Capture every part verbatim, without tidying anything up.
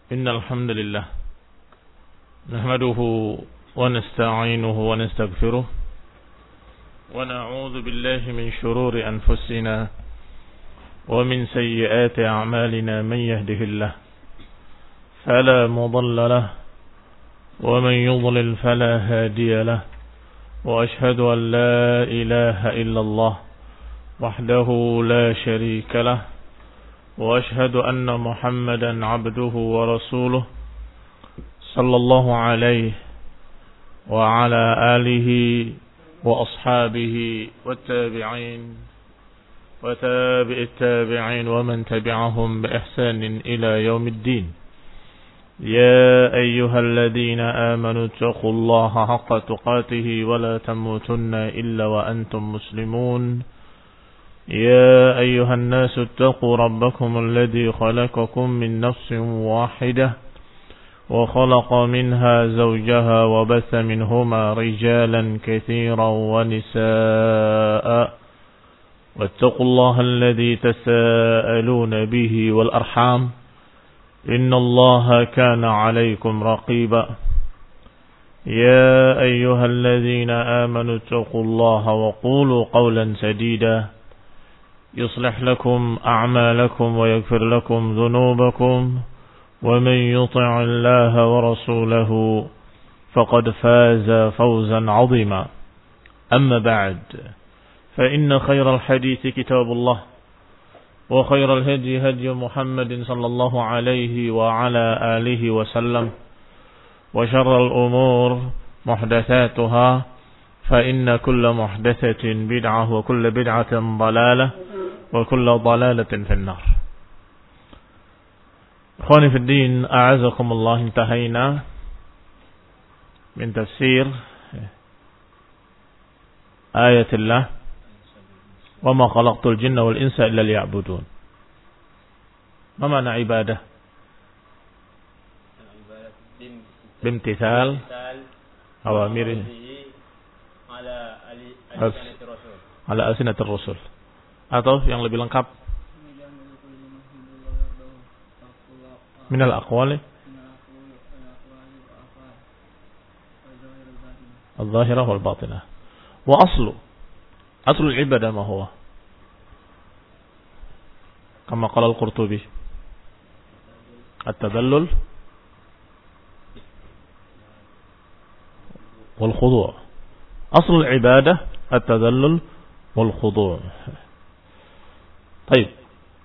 إن الحمد لله نحمده ونستعينه ونستغفره ونعوذ بالله من شرور أنفسنا ومن سيئات أعمالنا. من يهده الله فلا مضل له ومن يضلل فلا هادي له، وأشهد أن لا إله إلا الله وحده لا شريك له، وأشهد أن محمدا عبده ورسوله صلى الله عليه وعلى آله وأصحابه والتابعين وتابع التابعين ومن تبعهم بإحسان إلى يوم الدين. يا أيها الذين آمنوا اتقوا الله حق تقاته ولا تموتن إلا وأنتم مسلمون. يا أيها الناس اتقوا ربكم الذي خلقكم من نفس واحدة وخلق منها زوجها وبث منهما رجالا كثيرا ونساء، واتقوا الله الذي تساءلون به والأرحام إن الله كان عليكم رقيبا. يا أيها الذين آمنوا اتقوا الله وقولوا قولا سديدا يصلح لكم أعمالكم ويغفر لكم ذنوبكم، ومن يطع الله ورسوله فقد فاز فوزا عظيما. أما بعد، فإن خير الحديث كتاب الله، وخير الهدي هدي محمد صلى الله عليه وعلى آله وسلم، وشر الأمور محدثاتها، فإن كل محدثة بدعة وكل بدعة ضلالة وكل ضلالة في النار. إخواني في الدين، أعزكم الله. انتهينا من تفسير آية الله وما خلقت الجن والإنس إلا ليعبدون. ما معنى عبادة؟ بامتثال أوامره على ألسنة الرسل. Atau yang lebih lengkap, minal aqwali al-zahirah wal batinah. Wa aslu aslu al-ibadah ma huwa? Kama qala al-Qurtubi, at-tadallul wal khudu'. Aslu al-ibadah at-tadallul wal khudu'. Baik.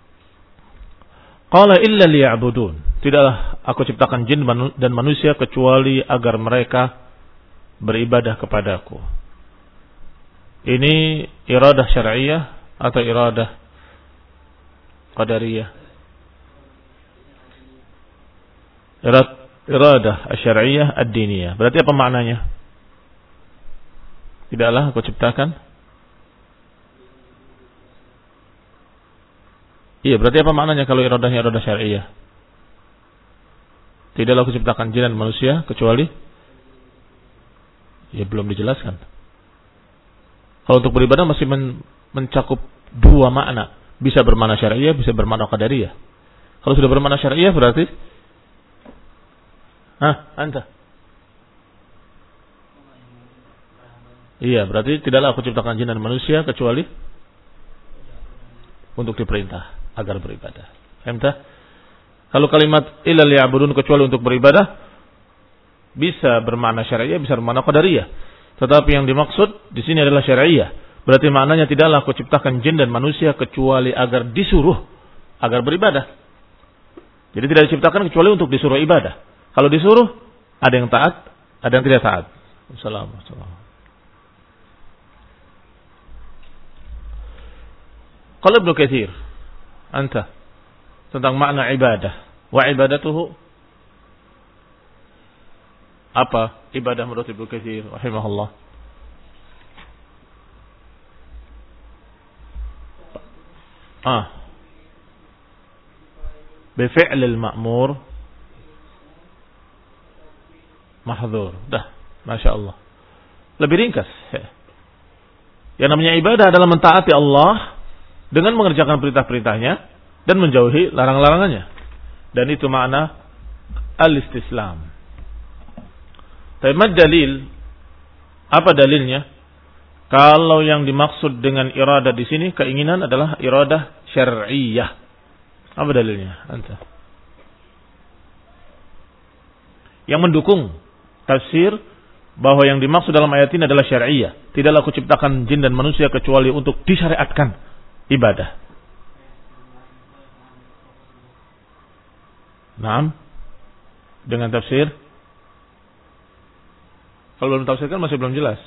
Qala illa liya'budun. Tidaklah aku ciptakan jin dan manusia kecuali agar mereka beribadah kepadaku. Ini iradah syar'iyyah atau iradah qadariyah? Iradah syar'iyyah ad-diniyah. Berarti apa maknanya? Tidaklah aku ciptakan. Iya, berarti apa maknanya kalau iradahnya iradah syar'iyyah? Tidaklah aku ciptakan jin dan manusia kecuali, ya belum dijelaskan. Kalau untuk beribadah masih men mencakup dua makna. Bisa bermakna syar'iyyah, bisa bermakna qadariyah. Kalau sudah bermakna syar'iyyah berarti, hah, anta? Iya, berarti tidaklah aku ciptakan jin dan manusia kecuali untuk diperintah agar beribadah. Entah. Kalau kalimat illa liya'budun kecuali untuk beribadah bisa bermakna syar'iyyah, bisa bermakna qadariyah. Tetapi yang dimaksud di sini adalah syar'iyyah. Berarti maknanya tidaklah aku ciptakan jin dan manusia kecuali agar disuruh agar beribadah. Jadi tidak diciptakan kecuali untuk disuruh ibadah. Kalau disuruh ada yang taat, ada yang tidak taat. Assalamualaikum. Qala Ibnu Katsir, anta, tentang makna ibadah. Wa ibadatuhu, apa ibadah menurut Ibnu Katsir rahimahullah? Ah, bifi'l al-ma'mur mahdhur. Dah, Masya Allah. Lebih ringkas. Yang namanya ibadah adalah mentaati Allah dengan mengerjakan perintah-perintahnya dan menjauhi larang-larangannya. Dan itu makna al-istislam. Tapi dalil, apa dalilnya? Kalau yang dimaksud dengan iradah di sini keinginan adalah iradah syar'iyyah. Apa dalilnya? Anta. Yang mendukung tafsir bahwa yang dimaksud dalam ayat ini adalah syar'iyyah. Tidaklah aku ciptakan jin dan manusia kecuali untuk disyariatkan ibadah. Naam. Dengan tafsir. Kalau belum tafsirkan masih belum jelas.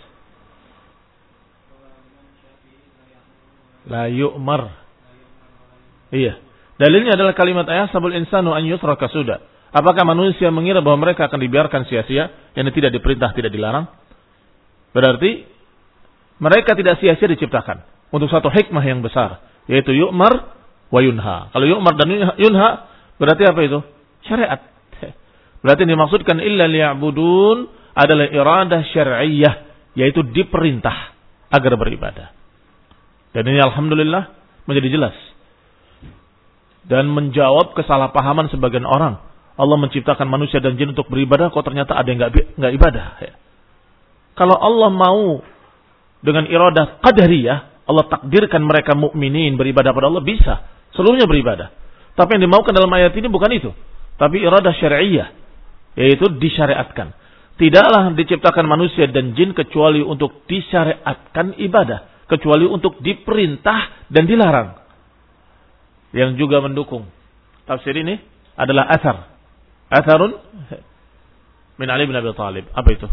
La yu'mar. Iya. Dalilnya adalah kalimat ayat sabul insanu an yusraka suda. Apakah manusia mengira bahwa mereka akan dibiarkan sia-sia, yang tidak diperintah, tidak dilarang? Berarti mereka tidak sia-sia diciptakan untuk satu hikmah yang besar, yaitu yu'mar wa yunha. Kalau yu'mar dan yunha berarti apa itu? Syariat. Berarti yang dimaksudkan illa liya'budun adalah iradah syar'iyyah, yaitu diperintah agar beribadah. Dan ini alhamdulillah menjadi jelas dan menjawab kesalahpahaman sebagian orang. Allah menciptakan manusia dan jin untuk beribadah, kok ternyata ada yang nggak nggak ibadah. Kalau Allah mau dengan iradah qadariyah, Allah takdirkan mereka mukminin beribadah pada Allah, bisa seluruhnya beribadah. Tapi yang dimaukan dalam ayat ini bukan itu, tapi iradah syar'iyyah, yaitu disyariatkan. Tidaklah diciptakan manusia dan jin kecuali untuk disyariatkan ibadah, kecuali untuk diperintah dan dilarang. Yang juga mendukung tafsir ini adalah athar. Atharun min Ali bin Abi Thalib. Apa itu?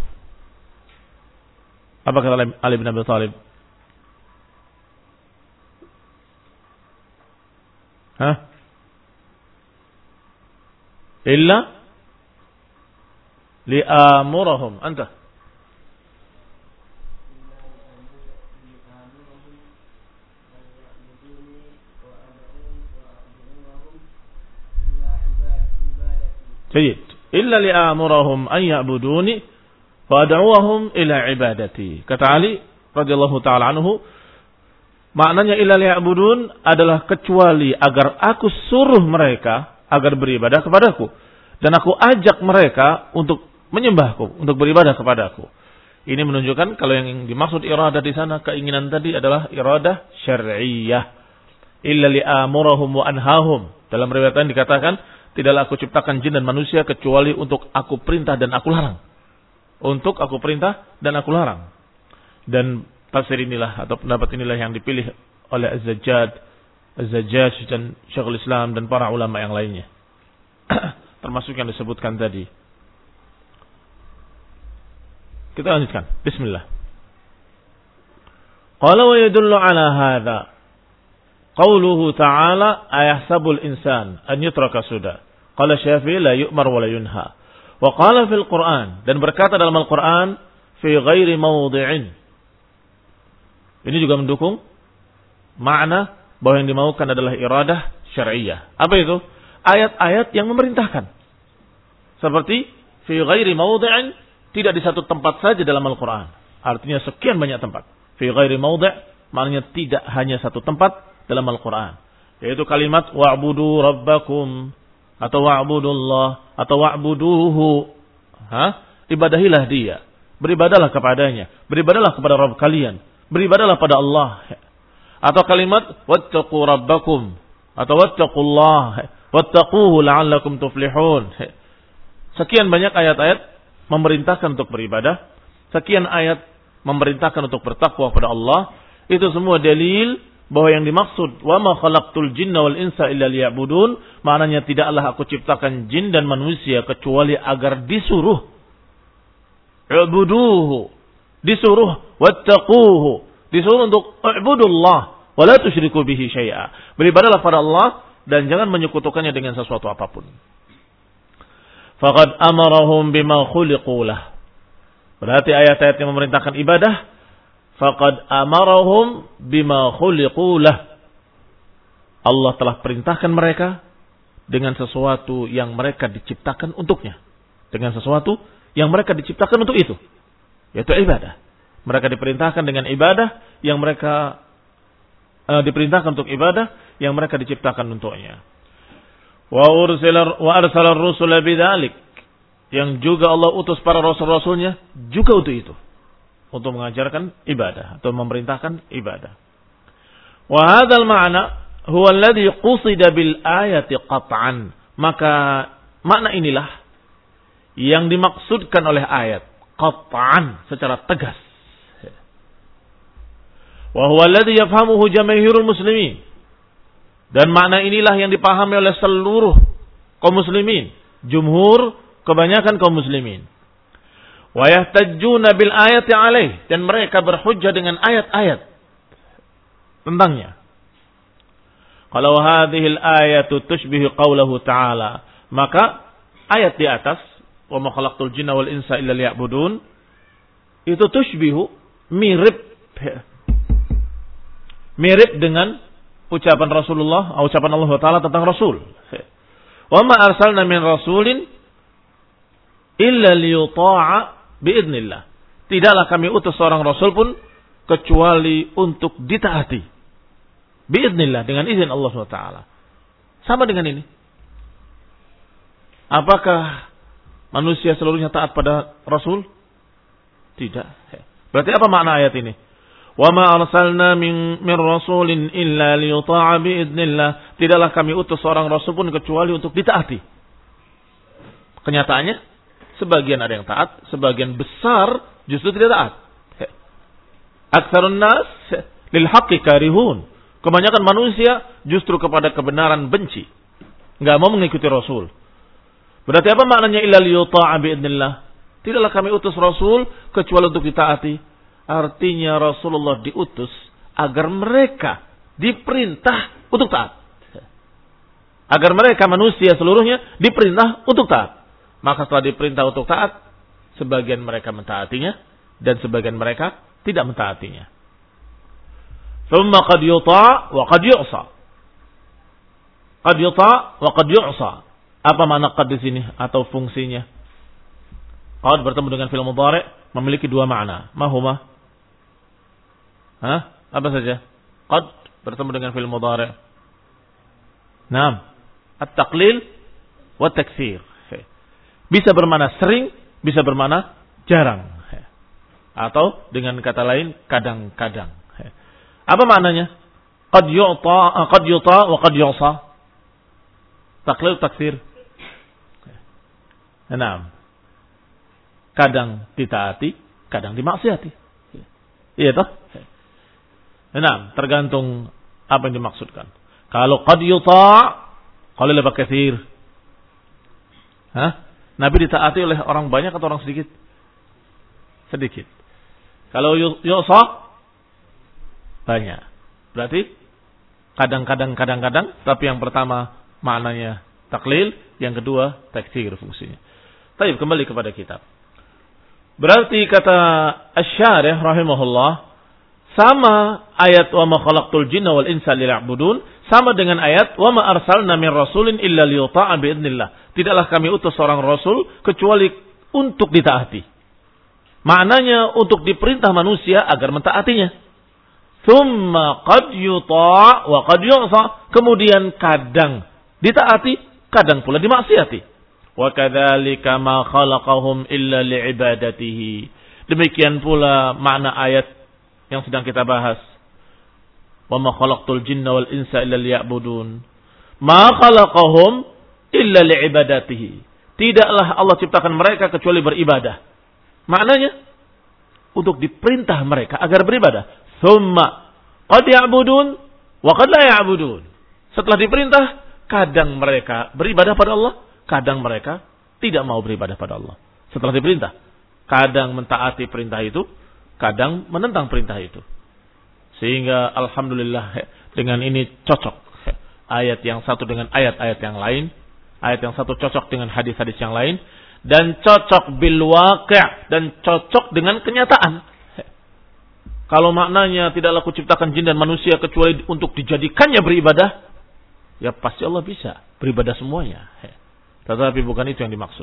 Apa kata Ali bin Abi Thalib? Hah? Illa li'amurahum. Anta. Baik. Illa li'amurahum an ya'buduni wa ad'uhum ila ibadati. Kata Ali radhiyallahu taala anhu, maknanya illa liya'budun adalah kecuali agar aku suruh mereka agar beribadah kepadaku dan aku ajak mereka untuk menyembahku, untuk beribadah kepadaku. Ini menunjukkan kalau yang dimaksud iradah di sana keinginan tadi adalah iradah syar'iyyah. Illa li'amurahum wa anhahum. Dalam riwayat lain dikatakan, tidaklah aku ciptakan jin dan manusia kecuali untuk aku perintah dan aku larang. Untuk aku perintah dan aku larang. Dan tafsir inilah atau pendapat inilah yang dipilih oleh Az-Zajjad, Az-Zajjaj dan Syekhul Islam dan para ulama yang lainnya. Termasuk yang disebutkan tadi. Kita lanjutkan. Bismillah. Qala wa yadullu ala hadha qauluhu ta'ala ayahsabul insan an yutraka suda. Qala Syafi'i la yu'mar wa la yunha. Wa qala fil Qur'an, dan berkata dalam Al-Qur'an fi ghairi mawdi'in. Ini juga mendukung makna bahwa yang dimaukan adalah iradah syar'iyyah. Apa itu? Ayat-ayat yang memerintahkan. Seperti fi ghairi mawdi'in, tidak di satu tempat saja dalam Al-Qur'an. Artinya sekian banyak tempat. Fi ghairi mawdi' maknanya tidak hanya satu tempat dalam Al-Quran. Yaitu kalimat wa'budu rabbakum atau wa'budullah atau wa'buduhu. Ha? Ibadahilah dia. Beribadalah kepadanya. Beribadalah kepada Rabb kalian. Beribadalah pada Allah. Atau kalimat wattaqu rabbakum atau wattaqullah wattaquhu la'allakum tuflihun. Sekian banyak ayat-ayat memerintahkan untuk beribadah. Sekian ayat memerintahkan untuk bertakwa kepada Allah. Itu semua dalil bahwa yang dimaksud wa ma khalaqtul jinna wal insa illa liya'budun, maknanya tidaklah aku ciptakan jin dan manusia kecuali agar disuruh. Ubuduhu, disuruh, wattaquhu, disuruh untuk ubudullah wa la tusyriku bihi syai'a. Beribadahlah pada Allah dan jangan menyekutukannya dengan sesuatu apapun. Faqad amarahum bima khuliqu lah. Berarti ayat-ayat yang memerintahkan ibadah, faqad amarahum bima khuliqu lah. Allah telah perintahkan mereka dengan sesuatu yang mereka diciptakan untuknya. Dengan sesuatu yang mereka diciptakan untuk itu, yaitu ibadah. Mereka diperintahkan dengan ibadah yang mereka uh, diperintahkan untuk ibadah yang mereka diciptakan untuknya. Wa ursila wa arsala ar-rusula bidzalik. yang juga Allah utus para rasul-rasulnya juga untuk itu. Untuk mengajarkan ibadah atau memerintahkan ibadah. Wa hadzal ma'na huwa alladhi qusida bil ayati qat'an. Maka makna inilah yang dimaksudkan oleh ayat qat'an secara tegas. Wa huwa alladhi yafhamuhu jamaahirul muslimin. Dan makna inilah yang dipahami oleh seluruh kaum muslimin, jumhur, kebanyakan kaum muslimin. Wa yahtajjuna bil ayati alaih, dan mereka berhujjah dengan ayat-ayat tentangnya. Kalau hadhil ayatu tushbihu qawlahu ta'ala, maka ayat di atas, wa ma khalaqtul jinna wal insa illa liya'budun, itu tushbihu, mirip mirip dengan ucapan Rasulullah, ucapan Allah Taala tentang Rasul. Wa ma arsalna min rasulin illa liyuta'a biidznillah. Tidaklah kami utus seorang rasul pun kecuali untuk ditaati. Biidznillah, dengan izin Allah subhanahu wa taala. Sama dengan ini. Apakah manusia seluruhnya taat pada rasul? Tidak. Berarti apa makna ayat ini? Wa ma arsalna min min rasulin illa liyuta'a biidznillah. Tidaklah kami utus seorang rasul pun kecuali untuk ditaati. Kenyataannya sebagian ada yang taat, sebagian besar justru tidak taat. Aktsarun nas lil haqqi karihun. Kebanyakan manusia justru kepada kebenaran benci. Enggak mau mengikuti Rasul. Berarti apa maknanya illa liyuta'a biidznillah? Tidaklah kami utus Rasul kecuali untuk ditaati. Artinya Rasulullah diutus agar mereka diperintah untuk taat. Agar mereka manusia seluruhnya diperintah untuk taat. Maka setelah diperintah untuk taat, sebagian mereka mentaatinya dan sebagian mereka tidak mentaatinya. Thumma qad yuta' wa qad yu'sa. Qad yuta' wa qad yu'sa. Apa makna qad di sini atau fungsinya? Qad bertemu dengan fi'il mudhari' memiliki dua makna. Ma huma? Hah? Apa saja? Qad bertemu dengan fi'il mudhari'. Naam. At-taqlil wa at-taktsir. Bisa bermakna sering, bisa bermakna jarang. Atau dengan kata lain kadang-kadang. Apa maknanya? Qad yu'ta, qad yuta wa qad yu'sa. Taqlil taksir. Naam. Kadang ditaati, kadang dimaksiati. Iya toh? Naam, tergantung apa yang dimaksudkan. Kalau qad yuta, qalil wa katsir. Hah? Nabi ditaati oleh orang banyak atau orang sedikit? Sedikit. Kalau yu'sa, banyak. Berarti kadang-kadang kadang-kadang, tapi yang pertama maknanya taklil, yang kedua taksir fungsinya. Baik, kembali kepada kitab. Berarti kata Asy-Syarih rahimahullah, sama ayat wa ma khalaqtul jinna wal insa liya'budun sama dengan ayat wa ma arsalna min rasulin illa liyuta'a biidznillah. Tidaklah kami utus seorang rasul kecuali untuk ditaati. Maknanya untuk diperintah manusia agar mentaatinya. Tsumma qad yuta' wa qad yu'sa. Kemudian kadang ditaati, kadang pula dimaksiati. Wa kadzalika ma khalaqahum illa li'ibadatihi. Demikian pula makna ayat yang sedang kita bahas. Wa ma khalaqtul jinna wal insa illa liya'budun. Ma khalaqahum illa li'ibadatihi. Tidaklah Allah ciptakan mereka kecuali beribadah. Maknanya untuk diperintah mereka agar beribadah. Tsumma qad ya'budun wa qad la ya'budun. Setelah diperintah, kadang mereka beribadah pada Allah, kadang mereka tidak mau beribadah pada Allah. Setelah diperintah, kadang mentaati perintah itu, kadang menentang perintah itu. Sehingga alhamdulillah dengan ini cocok ayat yang satu dengan ayat-ayat yang lain, ayat yang satu cocok dengan hadis-hadis yang lain, dan cocok bil waqi' dan cocok dengan kenyataan. Kalau maknanya tidaklah kuciptakan jin dan manusia kecuali untuk dijadikannya beribadah, ya pasti Allah bisa beribadah semuanya. Tetapi bukan itu yang dimaksud.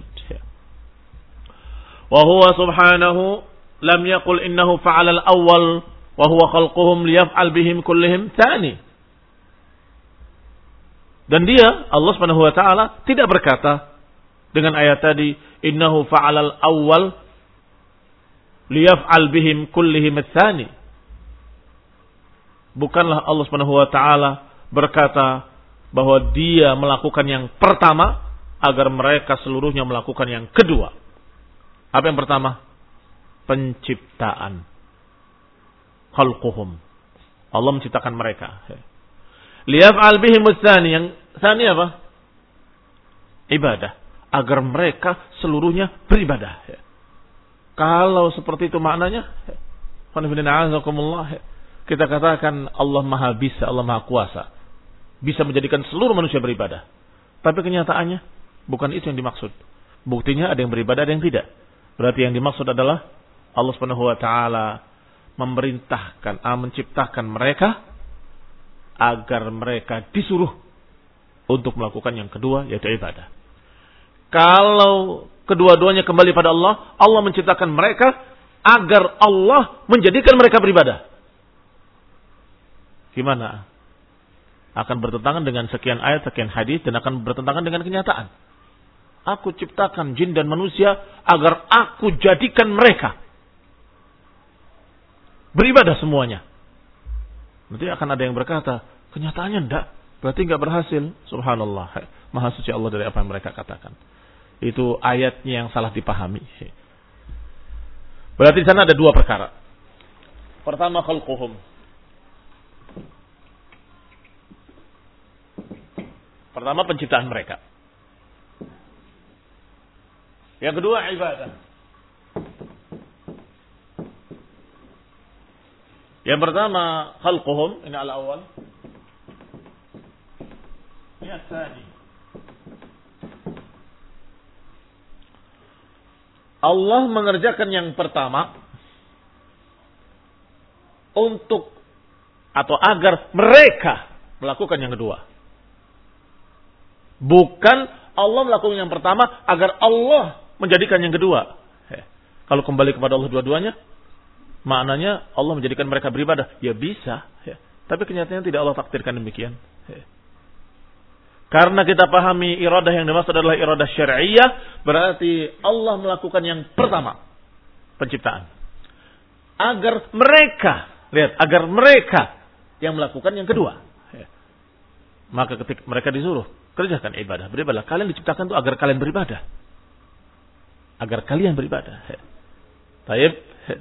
Wa huwa subhanahu lam yaqul innahu fa'ala al-awwal wa huwa khalquhum liyaf'al bihim kullihim tsani. Dan dia Allah Subhanahu wa taala tidak berkata dengan ayat tadi, innahu fa'alal awwal liyaf'al bihim kullihim ats-tsani. Bukanlah Allah Subhanahu wa taala berkata bahwa dia melakukan yang pertama agar mereka seluruhnya melakukan yang kedua. Apa yang pertama? Penciptaan. Khalquhum. Allah menciptakan mereka. Liyaf'al bihim ats-tsani. Yang tsani apa? Ibadah. Agar mereka seluruhnya beribadah. Kalau seperti itu maknanya, kita katakan Allah Maha Bisa, Allah Maha Kuasa, bisa menjadikan seluruh manusia beribadah. Tapi kenyataannya bukan itu yang dimaksud. Buktinya ada yang beribadah, ada yang tidak. Berarti yang dimaksud adalah Allah Subhanahu wa taala memerintahkan, menciptakan mereka agar mereka disuruh untuk melakukan yang kedua, yaitu ibadah. Kalau kedua-duanya kembali pada Allah, Allah menciptakan mereka agar Allah menjadikan mereka beribadah. Gimana? Akan bertentangan dengan sekian ayat, sekian hadis, dan akan bertentangan dengan kenyataan. Aku ciptakan jin dan manusia agar aku jadikan mereka beribadah semuanya. Nanti akan ada yang berkata, kenyataannya enggak, berarti enggak berhasil. Subhanallah, Maha suci Allah dari apa yang mereka katakan. Itu ayatnya yang salah dipahami. Berarti di sana ada dua perkara. Pertama, khalquhum. Pertama, penciptaan mereka. Yang kedua, ibadah. Yang pertama, khalquhum, ini al-awwal. Ini al-thani. Allah mengerjakan yang pertama untuk atau agar mereka melakukan yang kedua. Bukan Allah melakukan yang pertama agar Allah menjadikan yang kedua. He. Kalau kembali kepada Allah dua-duanya, maknanya Allah menjadikan mereka beribadah. Ya bisa. He. Tapi kenyataannya tidak Allah takdirkan demikian. He. Karena kita pahami iradah yang dimaksud adalah iradah syar'iyyah, berarti Allah melakukan yang pertama, penciptaan. Agar mereka, lihat, agar mereka yang melakukan yang kedua. Maka ketika mereka disuruh, kerjakan ibadah, beribadah. Kalian diciptakan itu agar kalian beribadah. Agar kalian beribadah. Baik.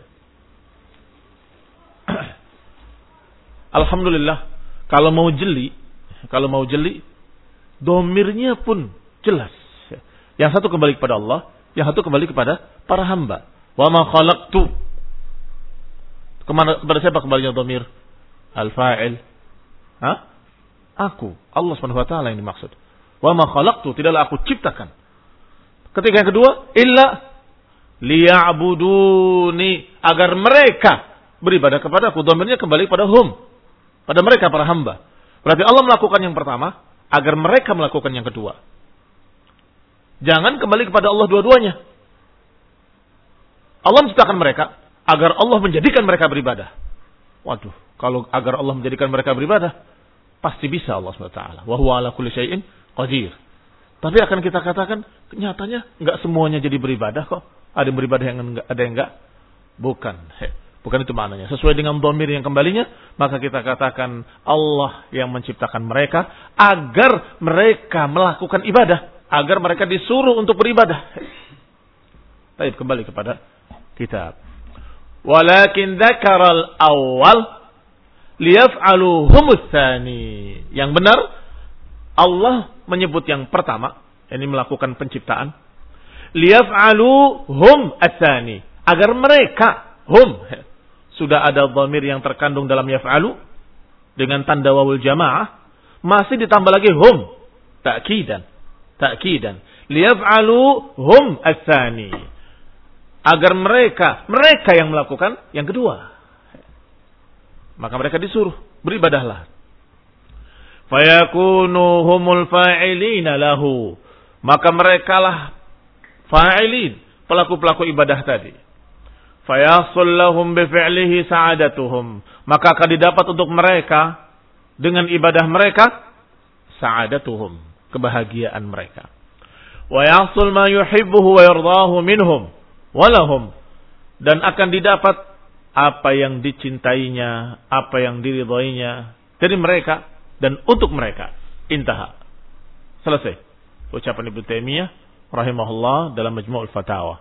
Alhamdulillah, kalau mau jeli, kalau mau jeli, domirnya pun jelas. Yang satu kembali kepada Allah, yang satu kembali kepada para hamba. Wa ma khalaqtu. Kemana, kepada siapa kembalinya domir? Al-fa'il. Hah? Aku. Allah subhanahu wa ta'ala yang dimaksud. Wa ma khalaqtu. Tidaklah aku ciptakan. Ketika yang kedua, illa liya'buduni. Agar mereka beribadah kepada aku. Domirnya kembali pada hum. Pada mereka para hamba. Berarti Allah melakukan yang pertama agar mereka melakukan yang kedua. Jangan kembali kepada Allah dua-duanya. Allah menciptakan mereka agar Allah menjadikan mereka beribadah. Waduh, kalau agar Allah menjadikan mereka beribadah, pasti bisa Allah subhanahu wa taala. Wa huwa ala kulli syai'in qadir. Tapi akan kita katakan, nyatanya enggak semuanya jadi beribadah kok. Ada yang beribadah yang enggak, ada yang enggak. Bukan. Bukan itu maknanya. Sesuai dengan dhamir yang kembalinya, maka kita katakan Allah yang menciptakan mereka agar mereka melakukan ibadah, agar mereka disuruh untuk beribadah. Baik, kembali kepada kitab. Walakin dzakaral awwal liyaf'alu humus tsani. Yang benar Allah menyebut yang pertama, yakni melakukan penciptaan. Liyaf'alu hum ats-tsani, agar mereka hum sudah ada dhamir yang terkandung dalam yaf'alu dengan tanda wawul jamaah, masih ditambah lagi hum, ta'kidan, ta'kidan. Liyaf'alu hum ats-tsani, agar mereka, mereka yang melakukan yang kedua. Maka mereka disuruh beribadahlah. Fayakunu humul fa'ilina lahu, maka merekalah fa'ilin, pelaku-pelaku ibadah tadi. Fayasul lahum bifi'lihi sa'adatuhum, maka akan didapat untuk mereka dengan ibadah mereka sa'adatuhum, kebahagiaan mereka. wa yahsul ma yuhibbuhu wa yardahu minhum wa lahum, dan akan didapat apa yang dicintainya, apa yang diridhoinya dari mereka dan untuk mereka. Intaha. Selesai ucapan Ibnu Taimiyah rahimahullah dalam Majmu'ul Fatawa.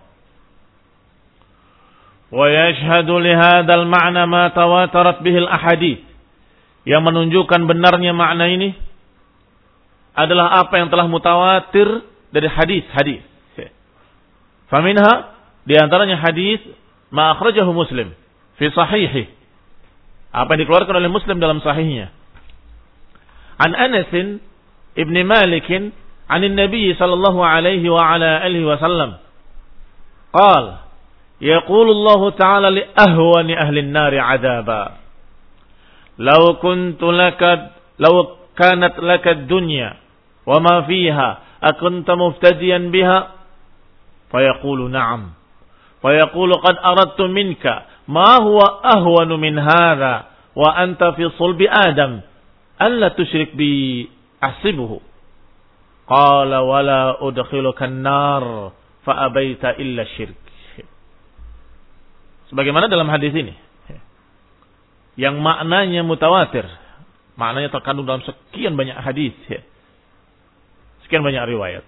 Wa yashhadu li hadzal ma'na ma tawatarat bihi al-ahadits. Yang menunjukkan benarnya makna ini adalah apa yang telah mutawatir dari hadis-hadis. Faminha, di antaranya hadis ma akhrajahu Muslim fi sahihi, apa yang dikeluarkan oleh Muslim dalam sahihnya. An Anas ibn Malik an Nabi sallallahu alaihi wa ala alihi wasallam qala yaqulu Allah ta'ala li ahwani ahli an-nar 'adaba law kuntu laka law kanat laka ad-dunya wa ma fiha akunta muftadiyan biha fayaqulu na'am fayaqulu qad aradtu minka ma huwa ahwanu min hadha wa anta fi sulbi adam alla tusyrik bi ahsibuhu qala wala udkhiluka an-nar fa abaita illa syirk. Sebagaimana dalam hadis ini yang maknanya mutawatir, maknanya terkandung dalam sekian banyak hadis, sekian banyak riwayat.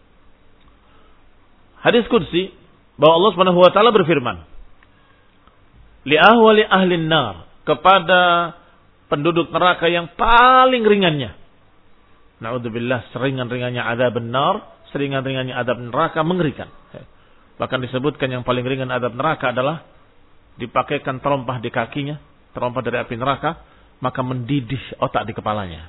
Hadis qudsi bahwa Allah Subhanahu wa taala berfirman, li ahwali ahlin nar, kepada penduduk neraka yang paling ringannya. Na'udzubillah, seringan-ringannya azab benar, seringan-ringannya azab neraka mengerikan. Bahkan disebutkan yang paling ringan azab neraka adalah dipakaikan terompah di kakinya, terompah dari api neraka, maka mendidih otak di kepalanya.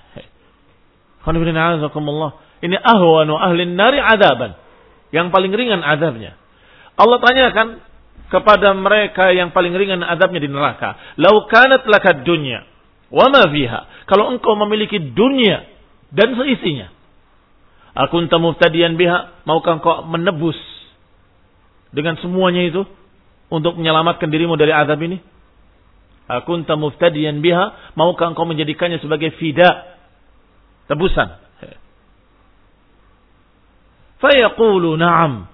Ini ahwanu ahlin nari azaban, yang paling ringan azabnya. Allah tanyakan kepada mereka yang paling ringan azabnya di neraka, lau kanat lakad dunya wa ma fiha, kalau engkau memiliki dunia dan seisinya, akunta muftadiyan biha, maukah engkau menebus dengan semuanya itu untuk menyelamatkan dirimu dari azab ini? Akunta muftadiyan biha, maukah engkau menjadikannya sebagai fida, tebusan? Fayaqulu na'am.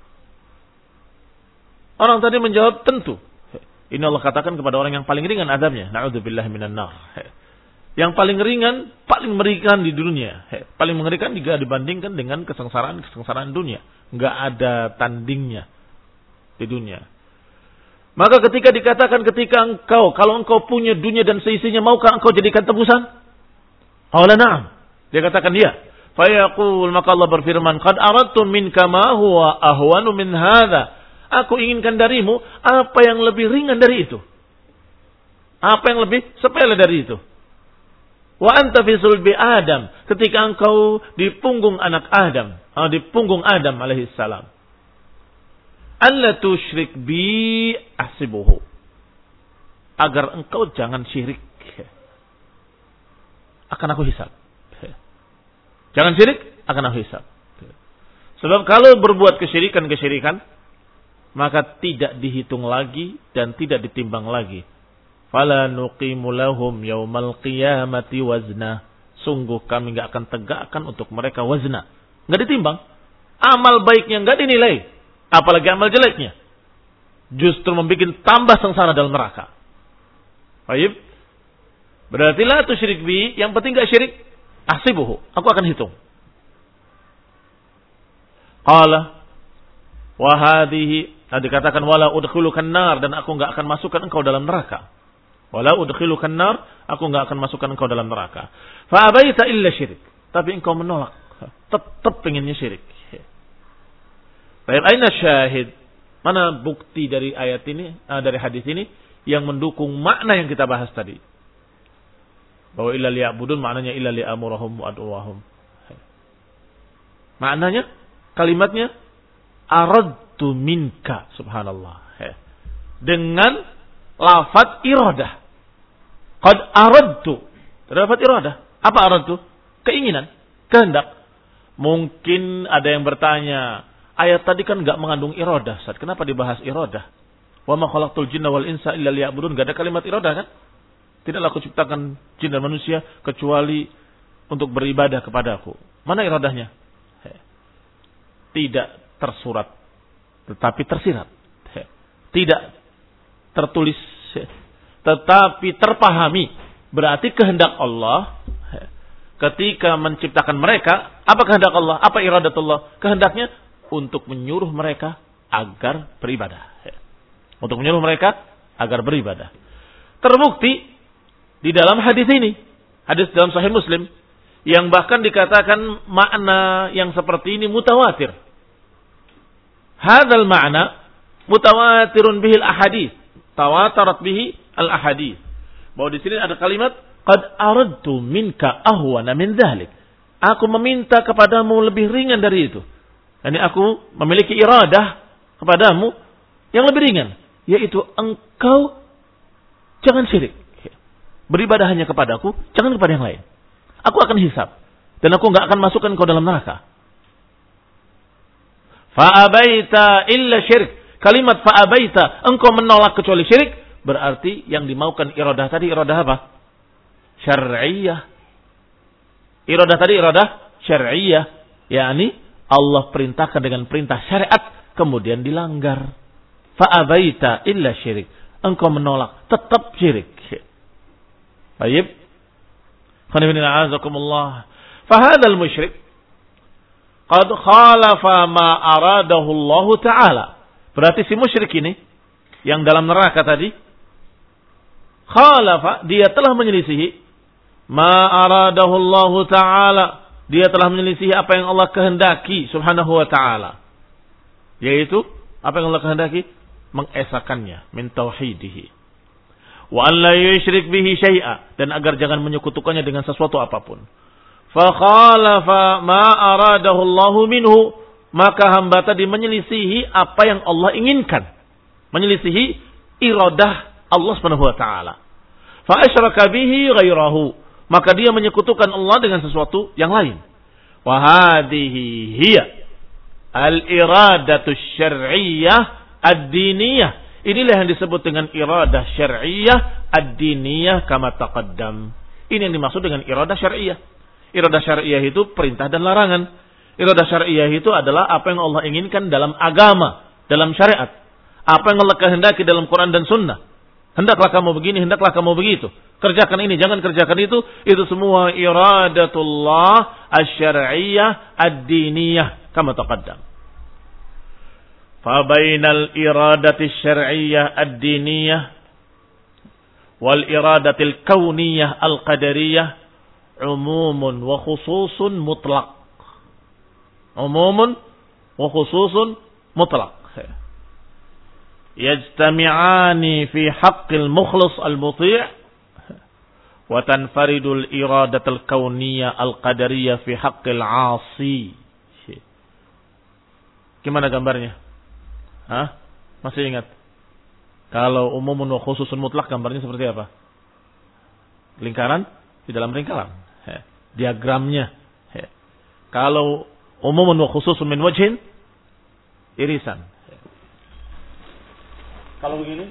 Orang tadi menjawab tentu. Ini Allah katakan kepada orang yang paling ringan azabnya. Na'udzubillah minan nar. Yang paling ringan, paling mengerikan di dunia. Paling mengerikan jika dibandingkan dengan kesengsaraan-kesengsaraan dunia. Enggak ada tandingnya di dunia. Maka ketika dikatakan ketika engkau, kalau engkau punya dunia dan seisinya, maukah engkau jadikan tebusan? Qala na'am. Dia katakan iya. Fayaqul, maka Allah berfirman, qad aradtu minka ma huwa ahwanu min hadha. Aku inginkan darimu apa yang lebih ringan dari itu. Apa yang lebih sepele dari itu. Wa anta fi sulbi Adam, ketika engkau di punggung anak Adam, di punggung Adam alaihi salam. Alla tusyrik bi ahsibuhu, agar engkau jangan syirik, akan aku hisab. Jangan syirik, akan aku hisab. Sebab kalau berbuat kesyirikan-kesyirikan, maka tidak dihitung lagi dan tidak ditimbang lagi. Fala nuqimu lahum yaumal qiyamati wazna. Sungguh kami enggak akan tegakkan untuk mereka wazna. Enggak ditimbang. Amal baiknya enggak dinilai, apalagi amal jeleknya. Justru membuat tambah sengsara dalam neraka. Baik. Berarti la tusyrik bi, yang penting enggak syirik. Ahsibuhu, aku akan hitung. Qala wa hadhihi, dikatakan wala udkhilukan nar, dan aku enggak akan masukkan engkau dalam neraka. Wala udkhilukan nar, aku enggak akan masukkan engkau dalam neraka. Fa abaita illa syirik, tapi engkau menolak, tetap pengennya syirik. Baik, aina syahid? Mana bukti dari ayat ini, dari hadis ini yang mendukung makna yang kita bahas tadi? Bahwa illa liya'budun maknanya illa li'amurahum wa ad'uwahum. Maknanya, kalimatnya aradtu minka, subhanallah. Dengan lafaz iradah. Qad aradtu. Lafaz iradah. Apa aradtu? Keinginan, kehendak. Mungkin ada yang bertanya, ayat tadi kan enggak mengandung iradah, Ustaz. Kenapa dibahas iradah? Wa ma khalaqtul jinna wal insa illa liya'budun. Enggak ada kalimat iradah kan? Tidaklah aku ciptakan jin dan manusia kecuali untuk beribadah kepadaku. Mana iradahnya? tidak tersurat, tetapi tersirat. Tidak tertulis, tetapi terpahami. Berarti kehendak Allah ketika menciptakan mereka, apa kehendak Allah? Apa iradatullah? Kehendaknya untuk menyuruh mereka agar beribadah. Untuk menyuruh mereka agar beribadah. Terbukti di dalam hadis ini, hadis dalam Sahih Muslim, yang bahkan dikatakan makna yang seperti ini mutawatir. Hadzal makna mutawatirun bihil ahadits, tawatarat bihi al ahadits. Bahwa di sini ada kalimat qad aradtu minka ahwana min dzalik. Aku meminta kepadamu lebih ringan dari itu. Yani aku memiliki iradah kepadamu yang lebih ringan, yaitu engkau jangan syirik. Beribadah hanya kepadaku, jangan kepada yang lain. Aku akan hisab dan aku enggak akan masukkan kau dalam neraka. Fa abaita illa syirik. Kalimat fa'abaita, engkau menolak kecuali syirik, berarti yang dimaukan iradah tadi iradah apa? Syar'iyah. Iradah tadi iradah syar'iyah, yakni Allah perintahkan dengan perintah syariat kemudian dilanggar. Fa'abaita illa syirik. Engkau menolak, tetap syirik. Baik. Qanibina azakumullah. Fahadal musyrik qad khalafa ma aradahu Allah Ta'ala. Berarti si musyrik ini yang dalam neraka tadi khalafa, dia telah menyelisihi ma aradahu Allah Ta'ala. Dia telah menyelisihi apa yang Allah kehendaki subhanahu wa ta'ala. Yaitu apa yang Allah kehendaki? Mengesakannya, min tauhidihi. Wa an la yusyrik bihi syai'a, dan agar jangan menyekutukannya dengan sesuatu apapun. Fa khalafa ma aradahu Allah minhu, maka hamba tadi menyelisihi apa yang Allah inginkan. Menyelisihi iradah Allah Subhanahu wa taala. Fa asyraka bihi ghairahu, maka dia menyekutukan Allah dengan sesuatu yang lain. Wa hadhihi hiya al-iradatu syar'iyyah ad-diniyah. Inilah yang disebut dengan iradah syar'iyyah ad-diniyah kama taqaddam. Ini yang dimaksud dengan iradah syar'iyyah. Iradah syar'iyyah itu perintah dan larangan. Iradah syariah itu adalah apa yang Allah inginkan dalam agama, dalam syariat. Apa yang Allah kehendaki dalam Quran dan Sunnah. Hendaklah kamu begini, hendaklah kamu begitu. Kerjakan ini, jangan kerjakan itu. Itu semua iradatullah asy-syar'iyyah ad-diniyah kama taqaddam. Fa bainal iradati asy-syar'iyyah ad-diniyah wal iradatil kauniyah al-qadariyah umumun wa khususun mutlaq. Umumun wa khususun mutlaq. Yajtami'ani fi haqqil mukhlis al-muti' wa tanfaridul iradatul kauniyah al-qadariyah fi haqqil 'asi. Gimana gambarnya? Hah? Masih ingat? Kalau umumun wa khususun mutlaq gambarnya seperti apa? Lingkaran di dalam lingkaran. Diagramnya. Kalau umumun wa khususun min wajhin, irisan. Kalau begini,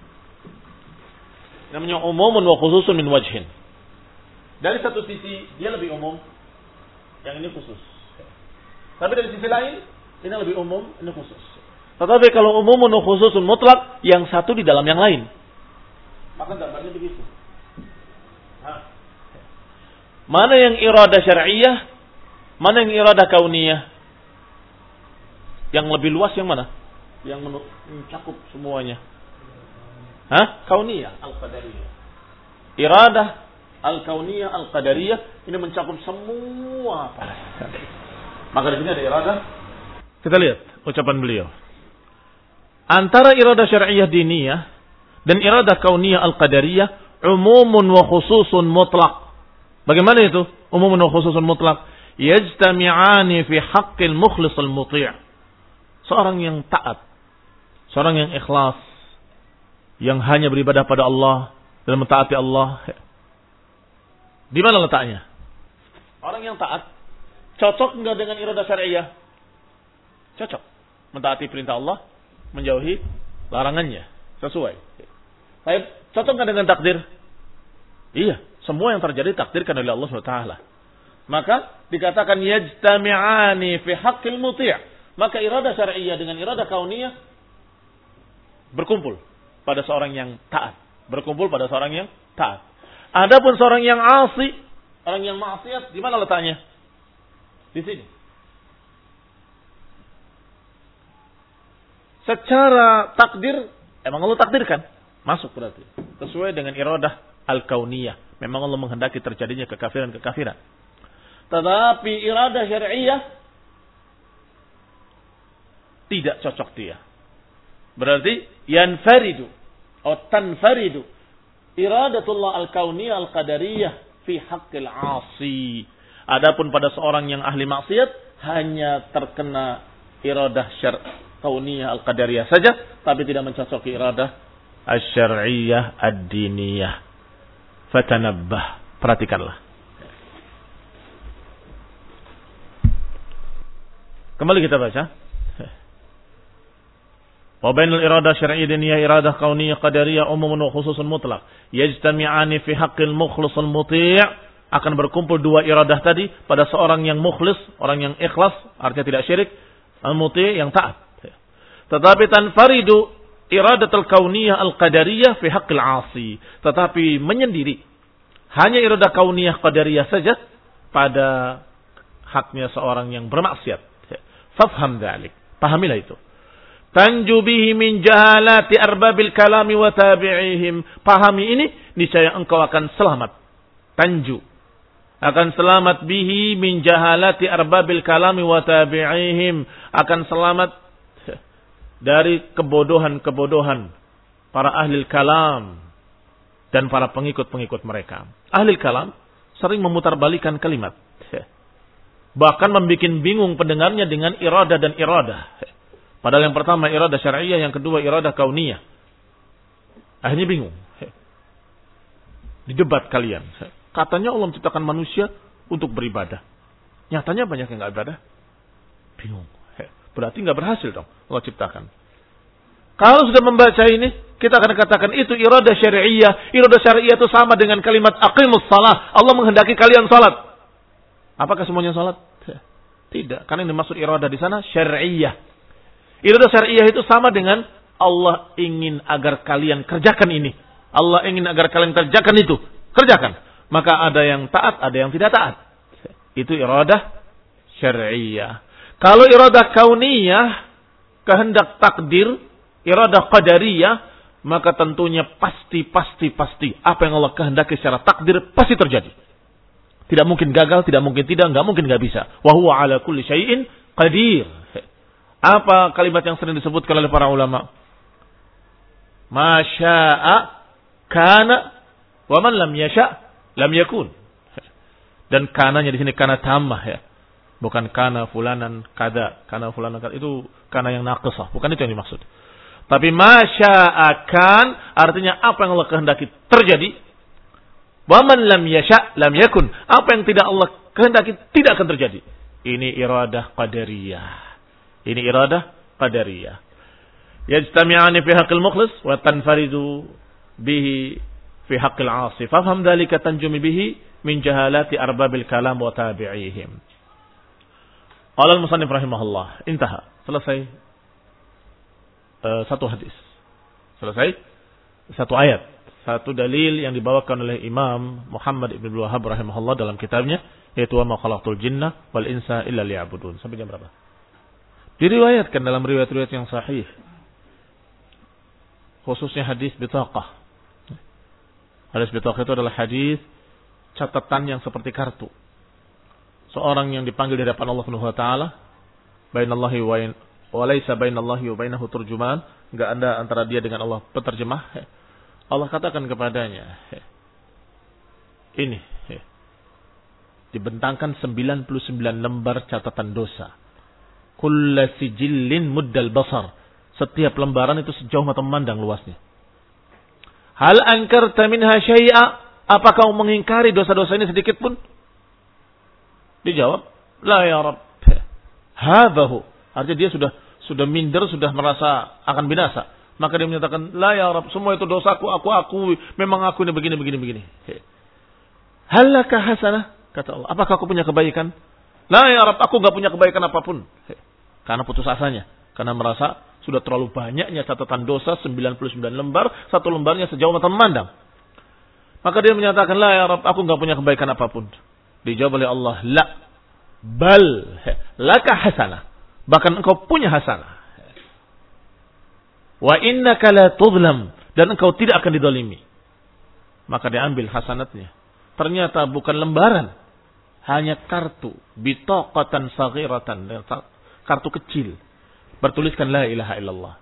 namanya umumun wa khususun min wajhin. Dari satu sisi dia lebih umum, yang ini khusus. Tapi dari sisi lain, ini lebih umum, ini khusus. Tetapi kalau umumun wa khususun mutlak, yang satu di dalam yang lain. Maka gambarnya begitu. Nah. Mana yang iradah syar'iyyah? Mana yang iradah kauniyah? Yang lebih luas yang mana? Yang mencakup semuanya. Hah? Kauniyah al-qadariyah. Iradah al-kauniyah al-qadariyah ini mencakup semua. Maka di sini ada iradah. Kita lihat ucapan beliau. Antara iradah syar'iyyah diniyah dan iradah kauniyah al-qadariyah umumun wa khususun mutlaq. Bagaimana itu? Umumun wa khususun mutlaq. Yajtami'ani fi haqqil mukhlis al-muti'. Seorang yang taat, seorang yang ikhlas, yang hanya beribadah pada Allah dan mentaati Allah. Di mana letaknya? Orang yang taat cocok enggak dengan iradah syariah? Cocok. Mentaati perintah Allah, menjauhi larangannya, sesuai. Baik, cocok enggak dengan takdir? Iya, semua yang terjadi takdirkan oleh Allah subhanahu wa taala. Maka dikatakan yajtami'ani fi haqqil muti'. Maka iradah syar'iyyah dengan iradah kauniyah berkumpul pada seorang yang taat. Berkumpul pada seorang yang taat. Adapun seorang yang asi, orang yang maksiat, di mana letaknya? Di sini. Secara takdir, emang Allah takdirkan. Masuk berarti. Sesuai dengan iradah al-kauniyah. Memang Allah menghendaki terjadinya kekafiran-kekafiran. Tetapi iradah syar'iyyah tidak cocok dia. Berarti yanfaridu atau tanfaridu iradatullah al-kauniyah al-qadariyah fi haqqil 'asi. Adapun pada seorang yang ahli maksiat hanya terkena iradah syar' kauniyah al-qadariyah saja, tapi tidak mencocoki iradah asy-syar'iyyah ad-diniyah. Fatanabbah, perhatikanlah. Kembali kita baca. Wa bainal iradah syar'iyyah diniyah iradah kauniyah qadariyah umumun wa khususun mutlaq yajtami'ani fi haqqil mukhlis al muti'. Akan berkumpul dua iradah tadi pada seorang yang mukhlis, orang yang ikhlas, artinya tidak syirik, al muti' yang taat. Tetapi tanfaridu iradatul kauniyah al qadariyah fi haqqil 'asi. Tetapi menyendiri hanya iradah kauniyah qadariyah saja pada haknya seorang yang bermaksiat. Fafham dzalik. Pahamilah itu. Tanju bihi min jahalati arbabil kalami wa tabi'ihim. Pahami ini, niscaya engkau akan selamat. Tanju. Akan selamat bihi min jahalati arbabil kalami wa tabi'ihim. Akan selamat dari kebodohan-kebodohan para ahli kalam dan para pengikut-pengikut mereka. Ahli kalam sering memutarbalikan kalimat. Bahkan membuat bingung pendengarnya dengan iradah dan iradah. Padahal yang pertama iradah syar'iyyah, yang kedua iradah kauniyah. Akhirnya bingung. Didebat kalian. Katanya Allah menciptakan manusia untuk beribadah. Nyatanya banyak yang enggak ibadah. Bingung. Berarti enggak berhasil dong Allah ciptakan. Kalau sudah membaca ini, kita akan katakan itu iradah syar'iyyah. Iradah syar'iyyah itu sama dengan kalimat aqimus shalah. Allah menghendaki kalian salat. Apakah semuanya salat? Tidak. Karena yang dimaksud iradah di sana syar'iyyah. Iradah syar'iyyah itu sama dengan Allah ingin agar kalian kerjakan ini. Allah ingin agar kalian kerjakan itu. Kerjakan. Maka ada yang taat, ada yang tidak taat. Itu iradah syar'iyyah. Kalau iradah kauniyah, kehendak takdir, iradah qadariyah, maka tentunya pasti, pasti, pasti. Apa yang Allah kehendaki secara takdir, pasti terjadi. Tidak mungkin gagal, tidak mungkin tidak, enggak mungkin enggak bisa. Wa huwa ala kulli syai'in qadir. Apa kalimat yang sering disebutkan oleh para ulama? Ma syaa kana wa man lam yasha lam yakun. Dan kananya di sini kana tamah ya. Bukan kana fulanan kada, kana fulanan kada. Itu kana yang naqisah, bukan itu yang dimaksud. Tapi ma syaa kan artinya apa yang Allah kehendaki terjadi. Wa man lam yasha lam yakun. Apa yang tidak Allah kehendaki tidak akan terjadi. Ini iradah qadariyah. Ini iradah qadariyah. Yajtami'ani fi haqqil mukhlis wa tanfaridu bihi fi haqqil 'asi. Fafham dzalika tanjumi bihi min jahalati arbabil kalam wa tabi'ihim. Qala al-musannif rahimahullah. Intaha. Selesai uh, satu hadis. Selesai satu ayat. Satu dalil yang dibawakan oleh Imam Muhammad ibn Abdul Wahhab rahimahullah dalam kitabnya, yaitu wa ma khalaqtul jinna wal insa illa liya'budun. Sampai jam berapa? Diriwayatkan dalam riwayat-riwayat yang sahih. Khususnya hadis bitaqah. Hadis bitaqah itu adalah hadis catatan yang seperti kartu. Seorang yang dipanggil di hadapan Allah Subhanahu wa taala, bainallahi wa laysa bainallahi wa bainahu turjuman, enggak ada antara dia dengan Allah penerjemah. Allah katakan kepadanya, ini dibentangkan sembilan puluh sembilan lembar catatan dosa. Kulla sijillin muddal basar. Setiap lembaran itu sejauh mata memandang luasnya. Hal ankarta minha syai'a? Apakah kau mengingkari dosa-dosa ini sedikit pun? Dijawab, la ya Rabb. Hadahu. Artinya dia sudah sudah minder, sudah merasa akan binasa. Maka dia menyatakan, la ya Rabb, semua itu dosaku, aku akui. Memang aku ini begini, begini, begini. Halaka hasanah? Kata Allah, apakah aku punya kebaikan? La ya Rabb, aku enggak punya kebaikan apapun. Karena putus asanya. Karena merasa sudah terlalu banyaknya catatan dosa, sembilan puluh sembilan lembar, satu lembarnya sejauh mata memandang. Maka dia menyatakan, la ya Rabb, aku enggak punya kebaikan apapun. Dijawab oleh Allah, la, bal, laka hasanah. Bahkan engkau punya hasanah. Wa innaka la tudlam, dan engkau tidak akan didolimi. Maka diambil hasanatnya. Ternyata bukan lembaran, hanya kartu, bitaqatan saghiratan, kartu kecil, bertuliskan la ilaha illallah.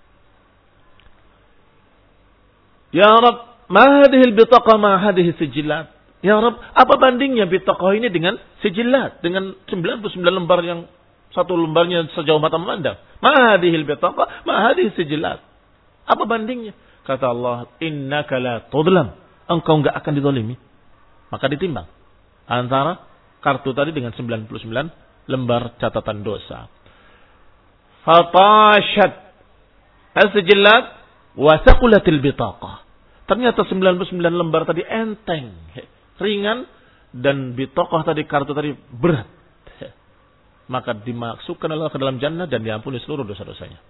Ya Rabb, ma hadhihi al-bitaqa ma hadhihi sijillat. Ya Rabb, apa bandingnya bitaqah ini dengan sijillat, dengan sembilan puluh sembilan lembar yang satu lembarnya sejauh mata memandang. Ma hadhihi al-bitaqa ma hadhihi sijillat. Apa bandingnya? Kata Allah, innaka la tudlam. Engkau enggak akan dizalimi. Maka ditimbang antara kartu tadi dengan sembilan puluh sembilan lembar catatan dosa. Fatashat as-sijillat wa thaqulatil bitaqah. Ternyata sembilan puluh sembilan lembar tadi enteng, ringan, dan bitaqah tadi, kartu tadi berat. Maka dimasukkan Allah ke dalam jannah dan diampuni seluruh dosa-dosanya.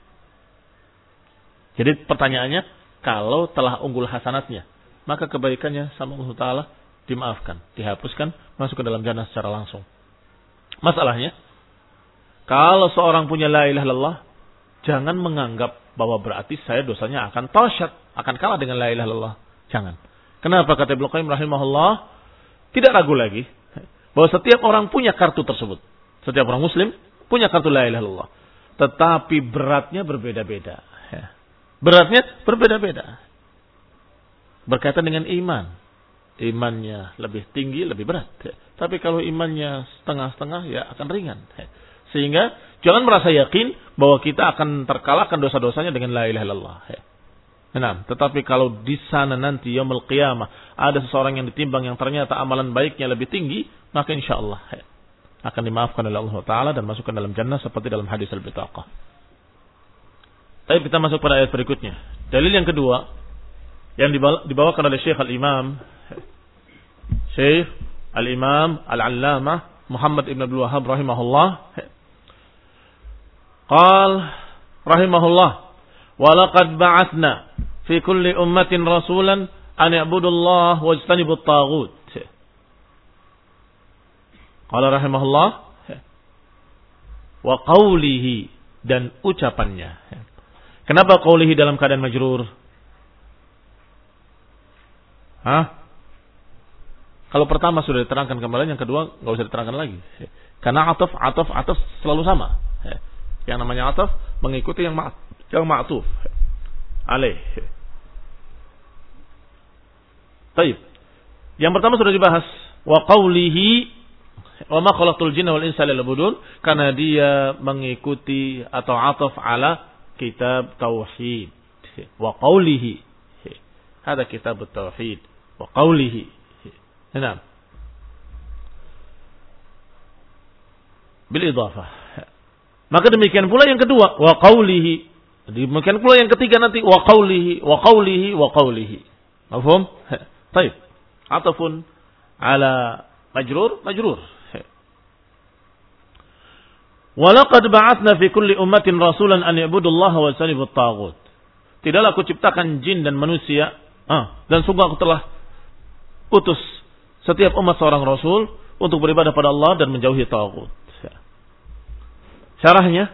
Jadi pertanyaannya, kalau telah unggul hasanatnya, maka kebaikannya sama Allah Ta'ala dimaafkan, dihapuskan, masuk ke dalam jannah secara langsung. Masalahnya, kalau seorang punya la ilaha illallah, jangan menganggap bahwa berarti saya dosanya akan tasyat, akan kalah dengan la ilaha illallah. Jangan. Kenapa? Kata Ibnu Qayyim rahimahullah, tidak ragu lagi bahwa setiap orang punya kartu tersebut. Setiap orang muslim punya kartu la ilaha illallah. Tetapi beratnya berbeda-beda. Beratnya berbeda-beda. Berkaitan dengan iman. Imannya lebih tinggi, lebih berat. Tapi kalau imannya setengah-setengah, ya akan ringan. Sehingga jangan merasa yakin bahwa kita akan terkalahkan dosa-dosanya dengan la ilaha illallah. Nah, tetapi kalau di sana nanti yaumul qiyamah ada seseorang yang ditimbang yang ternyata amalan baiknya lebih tinggi, maka insya Allah akan dimaafkan oleh Allah Ta'ala dan masukkan dalam jannah seperti dalam hadis al-bitaqah. Tapi kita masuk pada ayat berikutnya. Dalil yang kedua yang dibawakan oleh Syekh Al-Imam Syekh Al-Imam Al-Allamah Muhammad Ibn Abdul Wahhab rahimahullah. Qal rahimahullah, wa laqad ba'athna fi kulli ummatin rasulan an ya'budullah wajtanibut taghut. Qala rahimahullah, wa qawlihi, dan ucapannya. Kenapa qawlihi dalam keadaan majrur? Hah? Kalau pertama sudah diterangkan kembali, yang kedua nggak usah diterangkan lagi. Karena ataf, ataf, ataf selalu sama. Yang namanya ataf mengikuti yang ma yang ma'tuf alaih. Baik. Yang pertama sudah dibahas, wa qawlihi wa ma khalaqtul jinna wal insa liya'budun, karena dia mengikuti atau ataf ala kitab tauhid. Wa qawlihi, hada kitab tauhid. Wa qawlihi. Nah, bil idhafah. Maka demikian pula yang kedua, wa qawlihi. Demikian pula yang ketiga nanti, wa qawlihi, wa qawlihi, wa qawlihi. Mafhum? Baik. Atafun ala majrur, majrur. Wa laqad ba'athna fi kulli ummatin rasulan an ya'budullaha wa yajtanibut taghut. Tidaklah aku ciptakan jin dan manusia, ah, dan sungguh aku telah utus setiap umat seorang rasul untuk beribadah pada Allah dan menjauhi taghut. Syarahnya,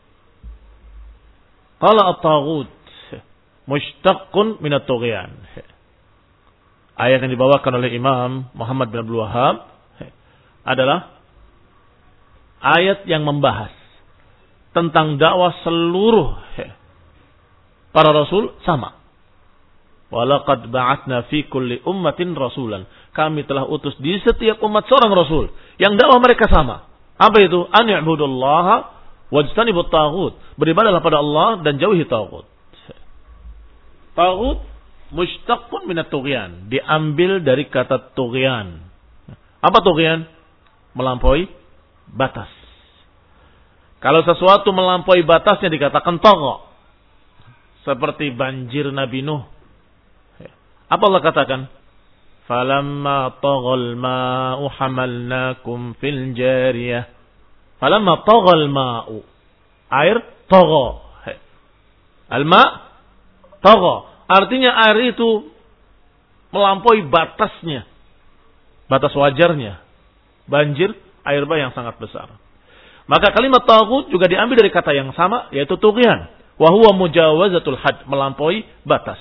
qala at-taghut mushtaqqun min at-tughyan. Ayat yang dibawakan oleh Imam Muhammad bin Abdul Wahhab adalah ayat yang membahas tentang dakwah seluruh para rasul sama. Walaqad ba'atsna fi kulli ummatin rasulan. Kami telah utus di setiap umat seorang rasul yang dakwah mereka sama. Apa itu? An ya'budullaha wajtanibut taghut. Beribadahlah pada Allah dan jauhi taghut. Taghut mushtaqqun min at-tughyan, diambil dari kata tughyan. Apa tughyan? Melampaui batas. Kalau sesuatu melampaui batasnya dikatakan tagha. Seperti banjir Nabi Nuh. Apa Allah katakan? Falamma taghal ma'u hamalnakum fil jariyah. Falamma taghal ma'u. Air tagha. Al-ma tagha. Artinya air itu melampaui batasnya. Batas wajarnya. Banjir, air bah yang sangat besar. Maka kalimat taghut juga diambil dari kata yang sama, yaitu tughyan. Wa huwa mujawazatul had, melampaui batas.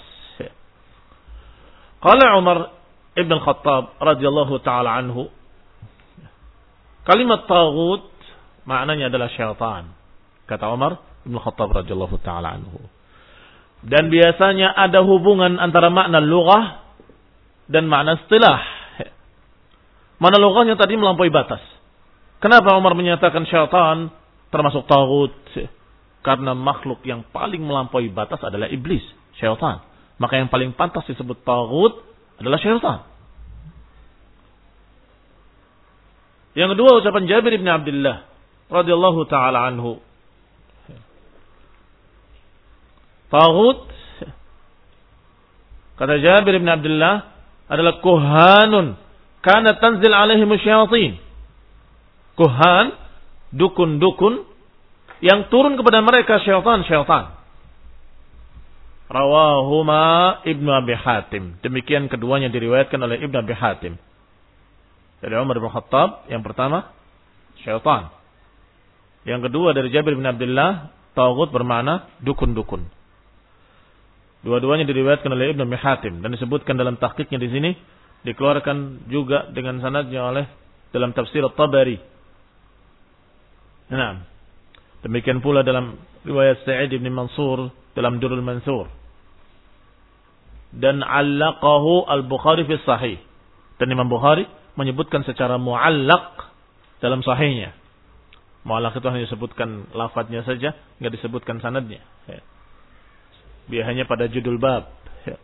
Qala Umar ibn Khattab radhiyallahu ta'ala anhu, kalimat taghut maknanya adalah syaitan. Kata Umar ibn Khattab radhiyallahu ta'ala anhu. Dan biasanya ada hubungan antara makna lughah dan makna istilah. Makna lughahnya tadi melampaui batas. Kenapa Umar menyatakan syaitan termasuk taghut? Karena makhluk yang paling melampaui batas adalah iblis, syaitan. Maka yang paling pantas disebut taghut adalah syaitan. Yang kedua ucapan Jabir bin Abdullah radhiyallahu taala anhu. Taghut, kata Jabir bin Abdullah, adalah kuhanun kana tanzil alaihim syayatin. Kuhan, dukun-dukun yang turun kepada mereka syaitan-syaitan. Rawahuma Ibnu Abi Hatim. Demikian keduanya diriwayatkan oleh Ibnu Abi Hatim. Dari Umar bin Khattab, yang pertama syaitan. Yang kedua dari Jabir bin Abdullah, taghut bermakna dukun-dukun. Dua-duanya diriwayatkan oleh Ibnu Abi Hatim dan disebutkan dalam tahqiqnya di sini, dikeluarkan juga dengan sanadnya oleh dalam tafsir At-Tabari. Nah, demikian pula dalam riwayat Sa'id bin Mansur dalam Durrul Mansur. Dan allaqahu Al-Bukhari fi Sahih. Dan Imam Bukhari menyebutkan secara muallaq dalam sahihnya. Muallaq itu hanya disebutkan lafadznya saja, enggak disebutkan sanadnya. Ya. Biasanya pada judul bab. Ya.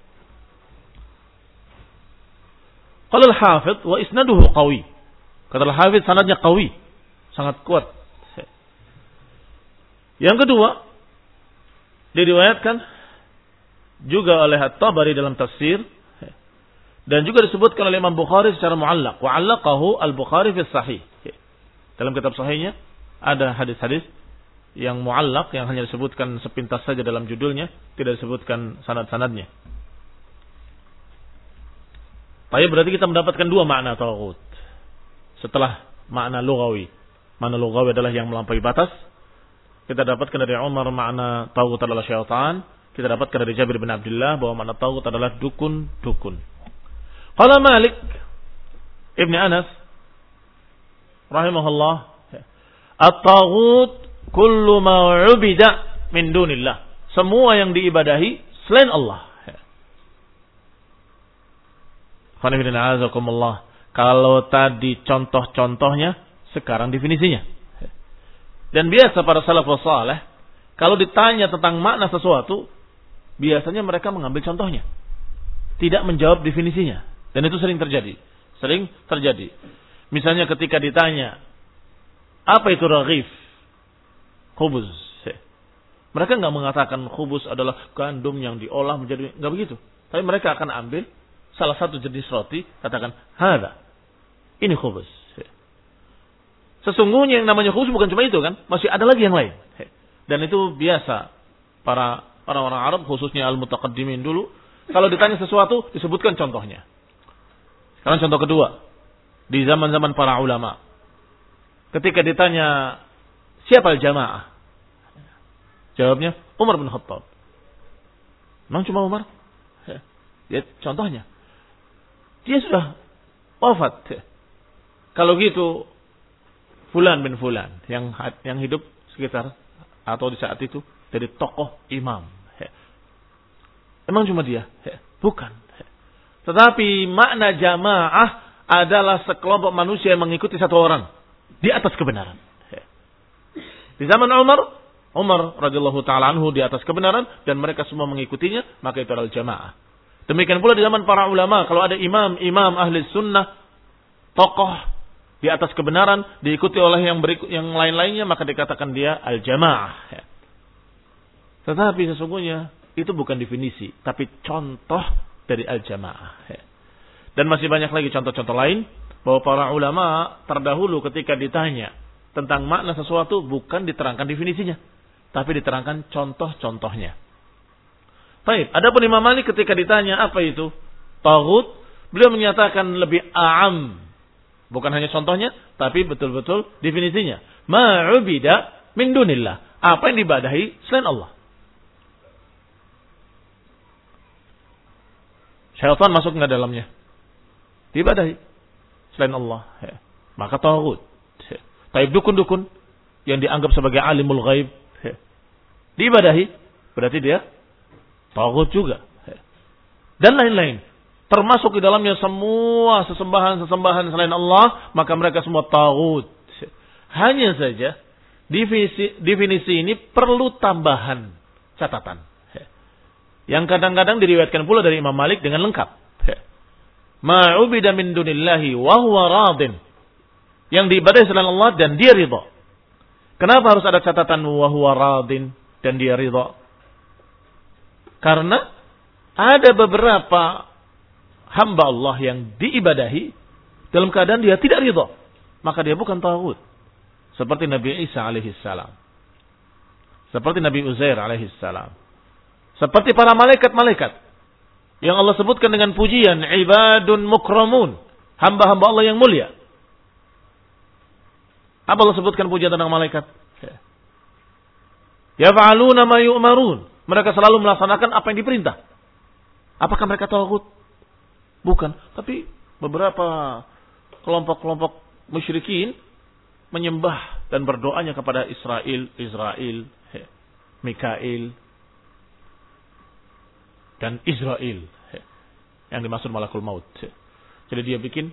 Qala al-Hafidz wa isnaduhu qawi. Kata al-Hafidz sanadnya qawi, sangat kuat. Ya. Yang kedua, diriwayatkan juga oleh At-Tabari dalam tafsir dan juga disebutkan oleh Imam Bukhari secara muallaq. Wa 'allaqahu Al-Bukhari fi Sahih. Dalam kitab sahihnya ada hadis-hadis yang muallaq yang hanya disebutkan sepintas saja dalam judulnya, tidak disebutkan sanad-sanadnya. Baik, berarti kita mendapatkan dua makna taghut. Setelah makna lughawi. Makna lughawi adalah yang melampaui batas. Kita dapatkan dari Umar makna taghut adalah syaitan. Kita dapatkan dari Jabir bin Abdullah bahwa makna taghut adalah dukun-dukun. Qala Malik Ibn Anas rahimahullah, at-taghut kullu ma 'ubida min dunillah. Semua yang diibadahi selain Allah. Kalau tadi contoh-contohnya, sekarang definisinya. Dan biasa para salafus saleh kalau ditanya tentang makna sesuatu, biasanya mereka mengambil contohnya, tidak menjawab definisinya. Dan itu sering terjadi. Sering terjadi. Misalnya ketika ditanya, apa itu raghif? Khubuz. Mereka enggak mengatakan khubuz adalah gandum yang diolah menjadi, enggak begitu. Tapi mereka akan ambil salah satu jenis roti, katakan, hadza. Ini khubuz. Sesungguhnya yang namanya khubuz bukan cuma itu kan, masih ada lagi yang lain. Dan itu biasa para orang-orang Arab, khususnya al-mutaqaddimin dulu, kalau ditanya sesuatu disebutkan contohnya. Sekarang contoh kedua, di zaman-zaman para ulama, ketika ditanya siapa al-jamaah, jawabnya Umar bin Khattab. Memang cuma Umar? Ya, contohnya, dia sudah wafat. Kalau gitu, Fulan bin Fulan yang yang hidup sekitar atau di saat itu dari tokoh imam. Emang cuma dia? Bukan. Tetapi makna jamaah adalah sekelompok manusia yang mengikuti satu orang di atas kebenaran. Di zaman Umar, Umar radhiyallahu taala anhu di atas kebenaran dan mereka semua mengikutinya, maka itu adalah jamaah. Demikian pula di zaman para ulama, kalau ada imam-imam ahli sunnah, tokoh di atas kebenaran diikuti oleh yang berikut yang lain-lainnya, maka dikatakan dia al-jamaah. Tetapi sesungguhnya itu bukan definisi, tapi contoh dari al-jamaah. Dan masih banyak lagi contoh-contoh lain bahwa para ulama terdahulu ketika ditanya tentang makna sesuatu bukan diterangkan definisinya, tapi diterangkan contoh-contohnya. Baik, adapun Imam Malik ketika ditanya apa itu taghut, beliau menyatakan lebih a'am. Bukan hanya contohnya, tapi betul-betul definisinya. Ma'ubida min dunillah. Apa yang diibadahi selain Allah. Syaitan masuk enggak dalamnya? Diibadahi selain Allah. Ya. Maka taghut. Ya. Taib dukun-dukun yang dianggap sebagai alimul ghaib, ya. Diibadahi, berarti dia taghut juga. Ya. Dan lain-lain. Termasuk di dalamnya semua sesembahan-sesembahan selain Allah, maka mereka semua taghut. Ya. Hanya saja definisi, definisi ini perlu tambahan catatan. Ya. Yang kadang-kadang diriwayatkan pula dari Imam Malik dengan lengkap. Ya. Ma'ubida min dunillahi wa huwa radin. Yang diibadahi selain Allah dan dia ridha. Kenapa harus ada catatan wa huwa radin dan dia ridha? Karena ada beberapa hamba Allah yang diibadahi dalam keadaan dia tidak ridha, maka dia bukan taghut. Seperti Nabi Isa alaihi salam. Seperti Nabi Uzair alaihi salam. Seperti para malaikat-malaikat yang Allah sebutkan dengan pujian ibadun mukramun, hamba-hamba Allah yang mulia. Apa Allah sebutkan pujian tentang malaikat? Yaf'aluna ma yu'marun. Mereka selalu melaksanakan apa yang diperintah. Apakah mereka taghut? Bukan. Tapi beberapa kelompok-kelompok musyrikin menyembah dan berdoanya kepada Israel, Israel, Mikail, dan Israel. Yang dimaksud malakul maut. Jadi dia bikin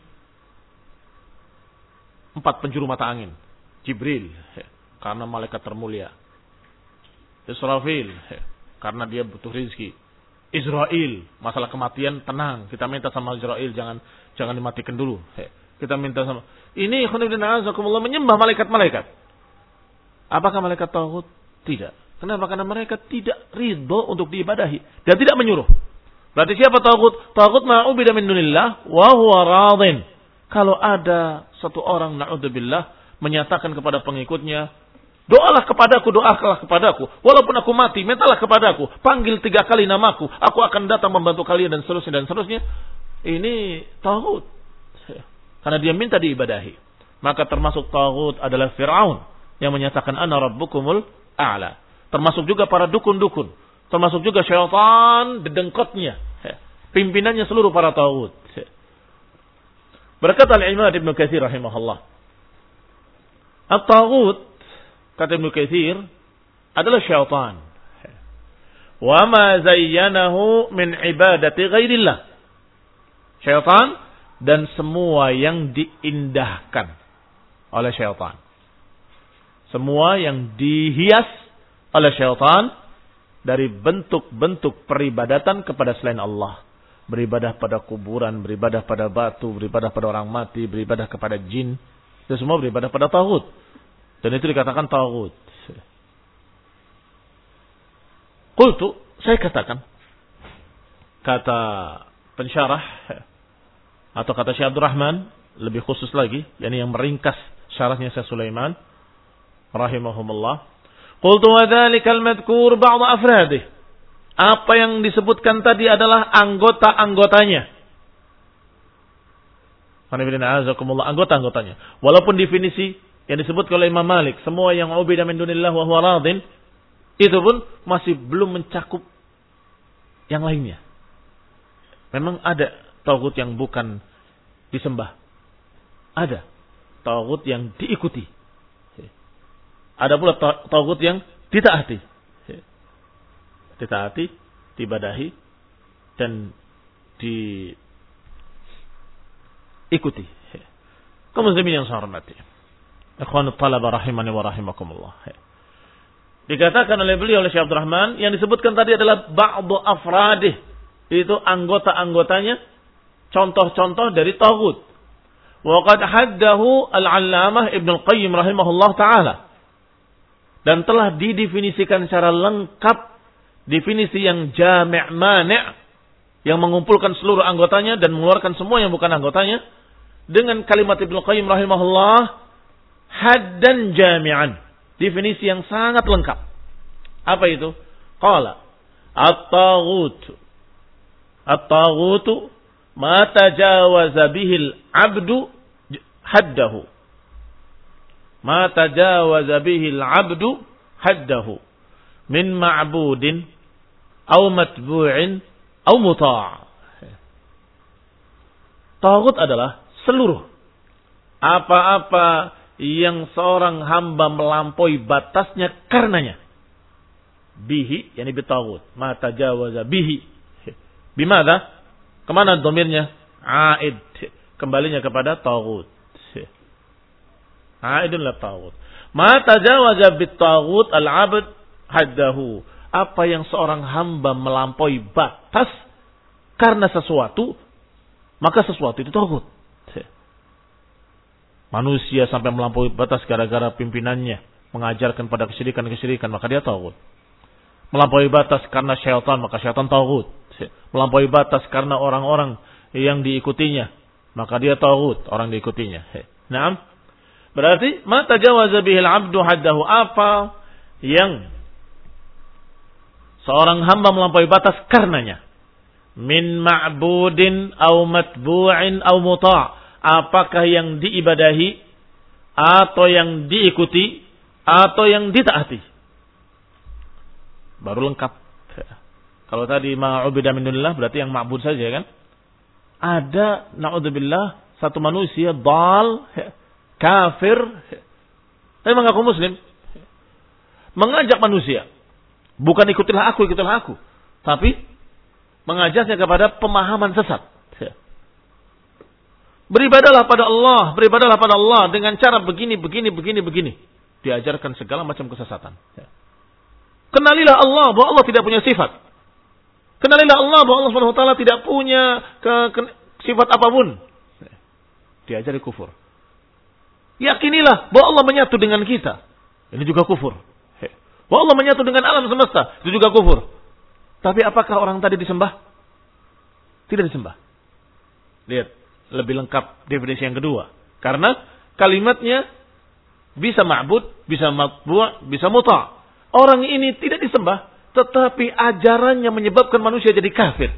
empat penjuru mata angin. Jibril, karena malaikat termulia. Israfil, karena dia butuh rezeki. Israel, masalah kematian tenang. Kita minta sama Israel jangan jangan dimatikan dulu. Kita minta sama. Ini khonibina azakumullah menyembah malaikat-malaikat. Apakah malaikat taghut? Tidak. Kenapa? Karena mereka tidak ridho untuk diibadahi dan tidak menyuruh. Berarti siapa taghut? Taghut ma'ubida min dunillah wa huwa radin. Kalau ada satu orang na'udzubillah menyatakan kepada pengikutnya, doalah kepadaku, doalah kepadaku. Walaupun aku mati, mintalah kepadaku. Panggil tiga kali namaku. Aku akan datang membantu kalian dan seterusnya dan seterusnya. Ini taghut. Karena dia minta diibadahi. Maka termasuk taghut adalah Fir'aun yang menyatakan ana rabbukumul a'la. Termasuk juga para dukun-dukun. Termasuk juga syaitan dedengkotnya. Pimpinannya seluruh para taghut. Berkata Al-Imam Ibnu Katsir rahimahullah. At-taghut, kata Ibnu Katsir, adalah syaitan. Wa ma zayyanahu min ibadati ghairillah. Syaitan dan semua yang diindahkan oleh syaitan. Semua yang dihias oleh syaitan dari bentuk-bentuk peribadatan kepada selain Allah. Beribadah pada kuburan, beribadah pada batu, beribadah pada orang mati, beribadah kepada jin. Itu semua beribadah pada taghut. Dan itu dikatakan taghut. Qultu, saya katakan. Kata pensyarah, atau kata Syekh Abdul Rahman, lebih khusus lagi, yakni yang meringkas syarahnya Syekh Sulaiman, rahimahumullah. Qultu wa dhalikal madhkur ba'd afradih. Apa yang disebutkan tadi adalah anggota-anggotanya. Anggota-anggotanya. Walaupun definisi yang disebutkan oleh Imam Malik, semua yang ubida min dunillah wa huwa radin, itu pun masih belum mencakup yang lainnya. Memang ada taghut yang bukan disembah. Ada taghut yang diikuti. Ada pula taghut yang ditaati. Ditaati, diibadahi, dan diikuti. Kaum muslimin yang saya hormati. Ikhwanut talaba rahimani wa rahimakumullah. Dikatakan oleh beliau oleh Syekh Abdul Rahman, yang disebutkan tadi adalah ba'du afradih. Itu anggota-anggotanya, contoh-contoh dari taghut. Wa qad haddahu al-'allamah Ibnu Al-Qayyim rahimahullah taala. Dan telah didefinisikan secara lengkap, definisi yang jami' mani' yang mengumpulkan seluruh anggotanya dan mengeluarkan semua yang bukan anggotanya dengan kalimat Ibnu Qayyim rahimahullah, haddan jami'an. Definisi yang sangat lengkap. Apa itu? Qala at-taghut. At-taghut ma tajawaza bihil abdu haddahu. Ma tajawaza bihil abdu haddahu min ma'budin aw matbu'in aw muta'. Taghut adalah seluruh apa-apa yang seorang hamba melampaui batasnya karenanya. Bihi, yani bitaghut. Ma tajawaza bihi. Bimada? Kemana domirnya? Aid. Kembalinya kepada taghut. Aidun la taghut. Ma tajawaza bitaghut al-abd haddahu. Apa yang seorang hamba melampaui batas karena sesuatu, maka sesuatu itu taghut. Manusia sampai melampaui batas gara-gara pimpinannya mengajarkan pada kesyirikan-kesyirikan, maka dia taghut. Melampaui batas karena syaitan, maka syaitan taghut. Melampaui batas karena orang-orang yang diikutinya, maka dia taghut, orang diikutinya. Naam. Berarti ma tajawaza bihil 'abdu haddahu, apa yang seorang hamba melampaui batas karenanya. Min ma'budin aw matbu'in aw muta'. Apakah yang diibadahi atau yang diikuti atau yang ditaati. Baru lengkap. Kalau tadi ma'ubida min dunillah berarti yang ma'bud saja kan? Ada na'udzubillah satu manusia dal, kafir, tapi mengaku muslim. Mengajak manusia. Bukan ikutilah aku, ikutilah aku. Tapi mengajaknya kepada pemahaman sesat. Beribadalah pada Allah, beribadalah pada Allah dengan cara begini, begini, begini, begini. Diajarkan segala macam kesesatan. Kenalilah Allah bahwa Allah tidak punya sifat. Kenalilah Allah bahwa Allah Subhanahu wa taala tidak punya ke, ke, sifat apapun. Diajari kufur. Yakinilah bahwa Allah menyatu dengan kita. Ini juga kufur. Bahwa Allah menyatu dengan alam semesta. Itu juga kufur. Tapi apakah orang tadi disembah? Tidak disembah. Lihat. Lebih lengkap definisi yang kedua. Karena kalimatnya bisa ma'bud, bisa matbu', bisa muta'. Orang ini tidak disembah, tetapi ajarannya menyebabkan manusia jadi kafir.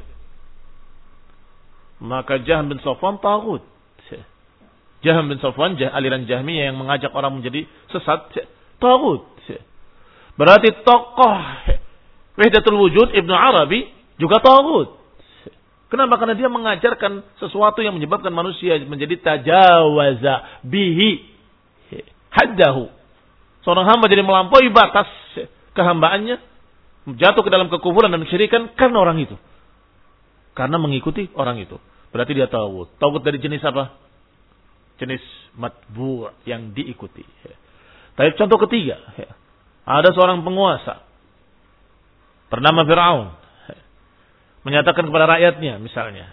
Maka Jahm bin Safwan taghut. Jahm bin Safwan, aliran Jahmiyah yang mengajak orang menjadi sesat, taghut. Berarti tokoh Wahdatul Wujud Ibnu Arabi juga taghut. Kenapa? Karena dia mengajarkan sesuatu yang menyebabkan manusia menjadi tajawaza bihi haddahu. Seorang hamba jadi melampaui batas kehambaannya, jatuh ke dalam kekufuran dan kesyirikan karena orang itu. Karena mengikuti orang itu. Berarti dia taghut. Taghut dari jenis apa? Jenis matbu' yang diikuti. Tapi contoh ketiga, ada seorang penguasa bernama Fir'aun. Menyatakan kepada rakyatnya misalnya,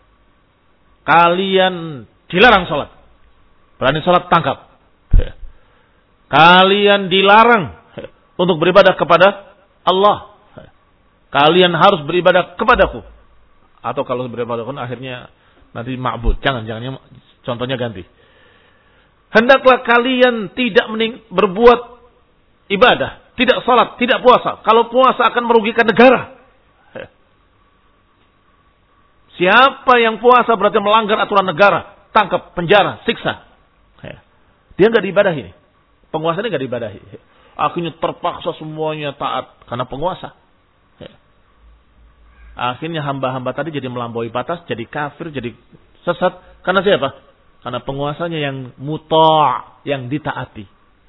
kalian dilarang sholat. Berani sholat tangkap. Kalian dilarang untuk beribadah kepada Allah. Kalian harus beribadah kepadaku. Atau kalau beribadah pun akhirnya nanti ma'bud. Jangan, jangan. Contohnya ganti. Hendaklah kalian tidak mening- berbuat ibadah. Tidak sholat, tidak puasa. Kalau puasa akan merugikan negara. Siapa yang puasa berarti melanggar aturan negara. Tangkap, penjara, siksa. Dia nggak diibadahi. Penguasa ini nggak diibadahi. Akhirnya terpaksa semuanya taat. Karena penguasa. Akhirnya hamba-hamba tadi jadi melampaui batas. Jadi kafir, jadi sesat. Karena siapa? Karena penguasanya yang muta'. Yang ditaati.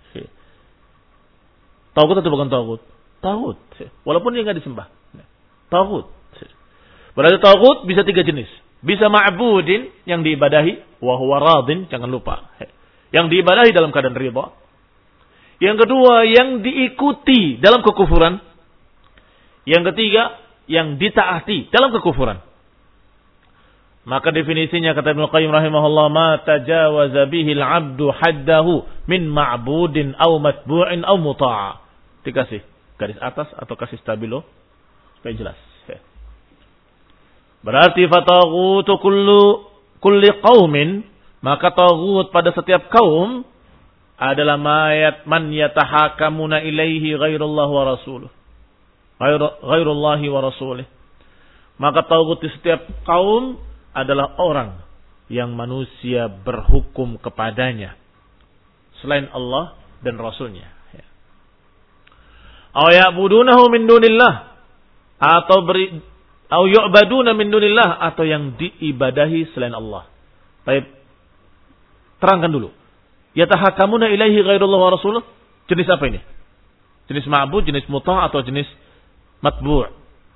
Taghut atau bukan taghut? Taghut. Walaupun dia nggak disembah. Taghut. Berarti taghut bisa tiga jenis. Bisa ma'budin yang diibadahi, wa huwa radin, jangan lupa. Yang diibadahi dalam keadaan ridha. Yang kedua, yang diikuti dalam kekufuran. Yang ketiga, yang ditaati dalam kekufuran. Maka definisinya kata Ibnu Qayyim rahimahullah, ma tajawaza bihi al-'abdu haddahu min ma'budin aw matbu'in aw muta'a. Dikasih garis atas atau kasih stabilo supaya jelas. Berarti fataghutu kullu kulli qaumin, maka taghut pada setiap kaum adalah mayat man yatahakamuna ilaihi ghairullah wa rasuluh. Ghairullahi wa rasulih. Maka tagut di setiap kaum adalah orang yang manusia berhukum kepadanya selain Allah dan Rasulnya. Aw ya'budunahu min dunillah, atau beri aw yu'baduna min dunillah, atau yang diibadahi selain Allah. Baik, terangkan dulu. Yatahakamuna ilaihi ghairullah wa rasuluh, jenis apa ini? Jenis ma'bud, jenis muta' atau jenis matbu'?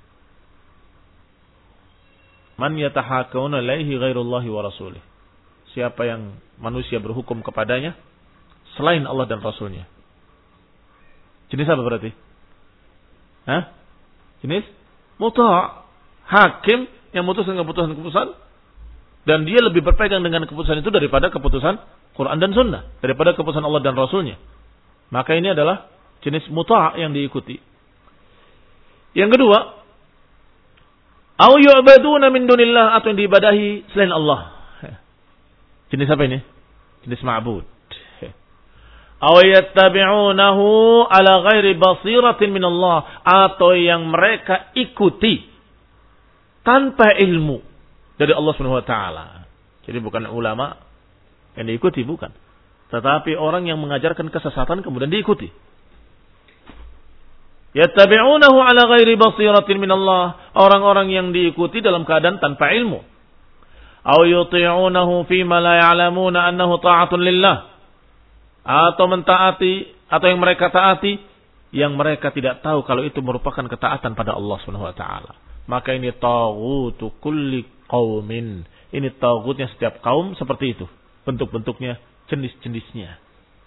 Man yatahakamuna ilaihi ghairullahi wa rasulih. Siapa yang manusia berhukum kepadanya selain Allah dan Rasulnya. Jenis apa berarti? Hah? Jenis muta'. Hakim yang memutuskan keputusan-keputusan dan dia lebih berpegang dengan keputusan itu daripada keputusan Quran dan Sunnah, daripada keputusan Allah dan Rasulnya. Maka ini adalah jenis muta' yang diikuti. Yang kedua, au yu'baduna min dunillah, atau yang diibadahi selain Allah. Jenis apa ini? Jenis ma'bud. Aw yattabi'unahu ala ghairi basiratin min Allah, atau yang mereka ikuti tanpa ilmu dari Allah Subhanahu wa taala. Jadi bukan ulama yang diikuti, bukan, tetapi orang yang mengajarkan kesesatan kemudian diikuti. Yattabi'unahu ala ghairi basiratin min Allah, orang-orang yang diikuti dalam keadaan tanpa ilmu. Aw yuti'unahu fima la ya'lamuna annahu ta'atun lillah, atau mentaati, atau yang mereka taati yang mereka tidak tahu kalau itu merupakan ketaatan pada Allah Subhanahu wa taala. Maka ini taghutu kulli qaumin. Ini taghutnya setiap kaum seperti itu. Bentuk-bentuknya, jenis-jenisnya.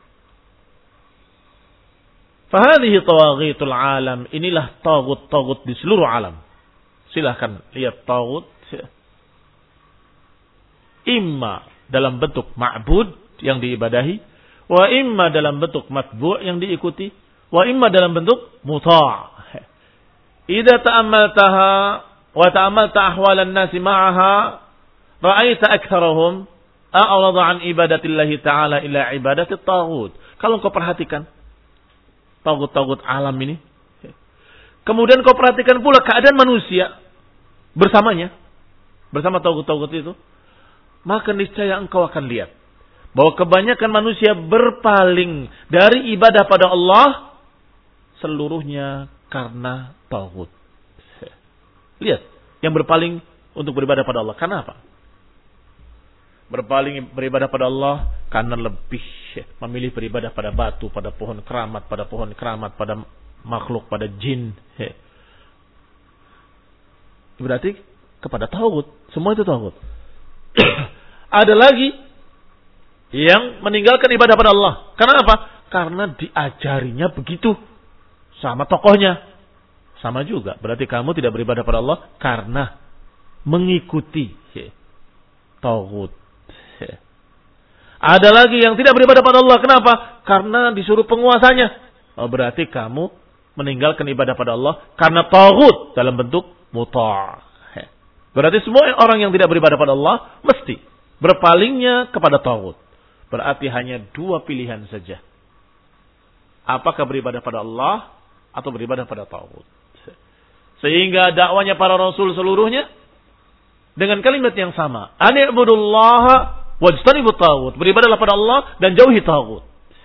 Fahadhihi tawaghitul alam. Inilah taghut-taghut di seluruh alam. Silahkan lihat taghut. Imma dalam bentuk ma'bud yang diibadahi, wa imma dalam bentuk matbu' yang diikuti, wa imma dalam bentuk muta'. Idza ta'ammaltaha wa ta'ammalta ahwalan nasi ma'aha, ra'aita aktsarahum a'rada 'an ibadatillahi ta'ala ila ibadati taghut. Kalau kau perhatikan taghut-taghut alam ini, kemudian kau perhatikan pula keadaan manusia bersamanya, bersama taghut-taghut itu, maka niscaya engkau akan lihat bahwa kebanyakan manusia berpaling dari ibadah pada Allah seluruhnya karena taghut. Lihat, yang berpaling untuk beribadah pada Allah karena apa? Berpaling beribadah pada Allah karena lebih memilih beribadah pada batu, pada pohon keramat, pada pohon keramat, pada makhluk, pada jin. Berarti kepada taghut, semua itu taghut. Ada lagi yang meninggalkan ibadah pada Allah. Karena apa? Karena diajarinya begitu sama tokohnya. Sama juga. Berarti kamu tidak beribadah pada Allah karena mengikuti taghut. Ada lagi yang tidak beribadah pada Allah. Kenapa? Karena disuruh penguasanya. Oh, berarti kamu meninggalkan ibadah pada Allah karena taghut dalam bentuk muta'. Berarti semua orang yang tidak beribadah pada Allah mesti berpalingnya kepada taghut. Berarti hanya dua pilihan saja. Apakah beribadah pada Allah atau beribadah pada taghut. Sehingga dakwanya para rasul seluruhnya dengan kalimat yang sama. Ani'budullaha wajtanibut taghut. Beribadahlah pada Allah dan jauhi taghut.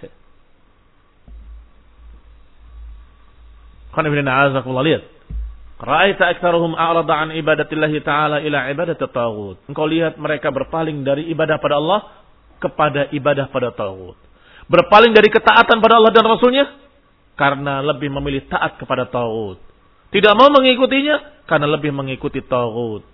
Qul inna a'azakumullah, lihat. Ra'aita aktsarahum a'rada 'an ibadatillahi ta'ala ila ibadati taghut. Engkau lihat mereka berpaling dari ibadah pada Allah kepada ibadah pada taghut. Berpaling dari ketaatan pada Allah dan Rasulnya karena lebih memilih taat kepada taghut. Tidak mau mengikutinya karena lebih mengikuti taghut.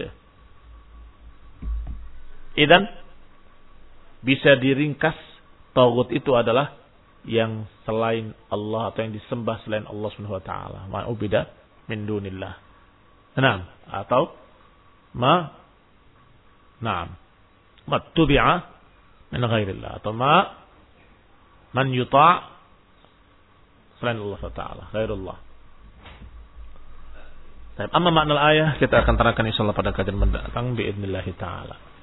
Idan bisa diringkas taghut itu adalah yang selain Allah atau yang disembah selain Allah Subhanahu wa taala. Ma'ubida min dunillah. Naam, atau ma Naam. Mattubi'a min ghairillah, atau ma man yuta' selain Allah taala, ghairullah. Baik, amma makna ayat kita akan terangkan insyaallah pada kajian mendatang biidznillah taala.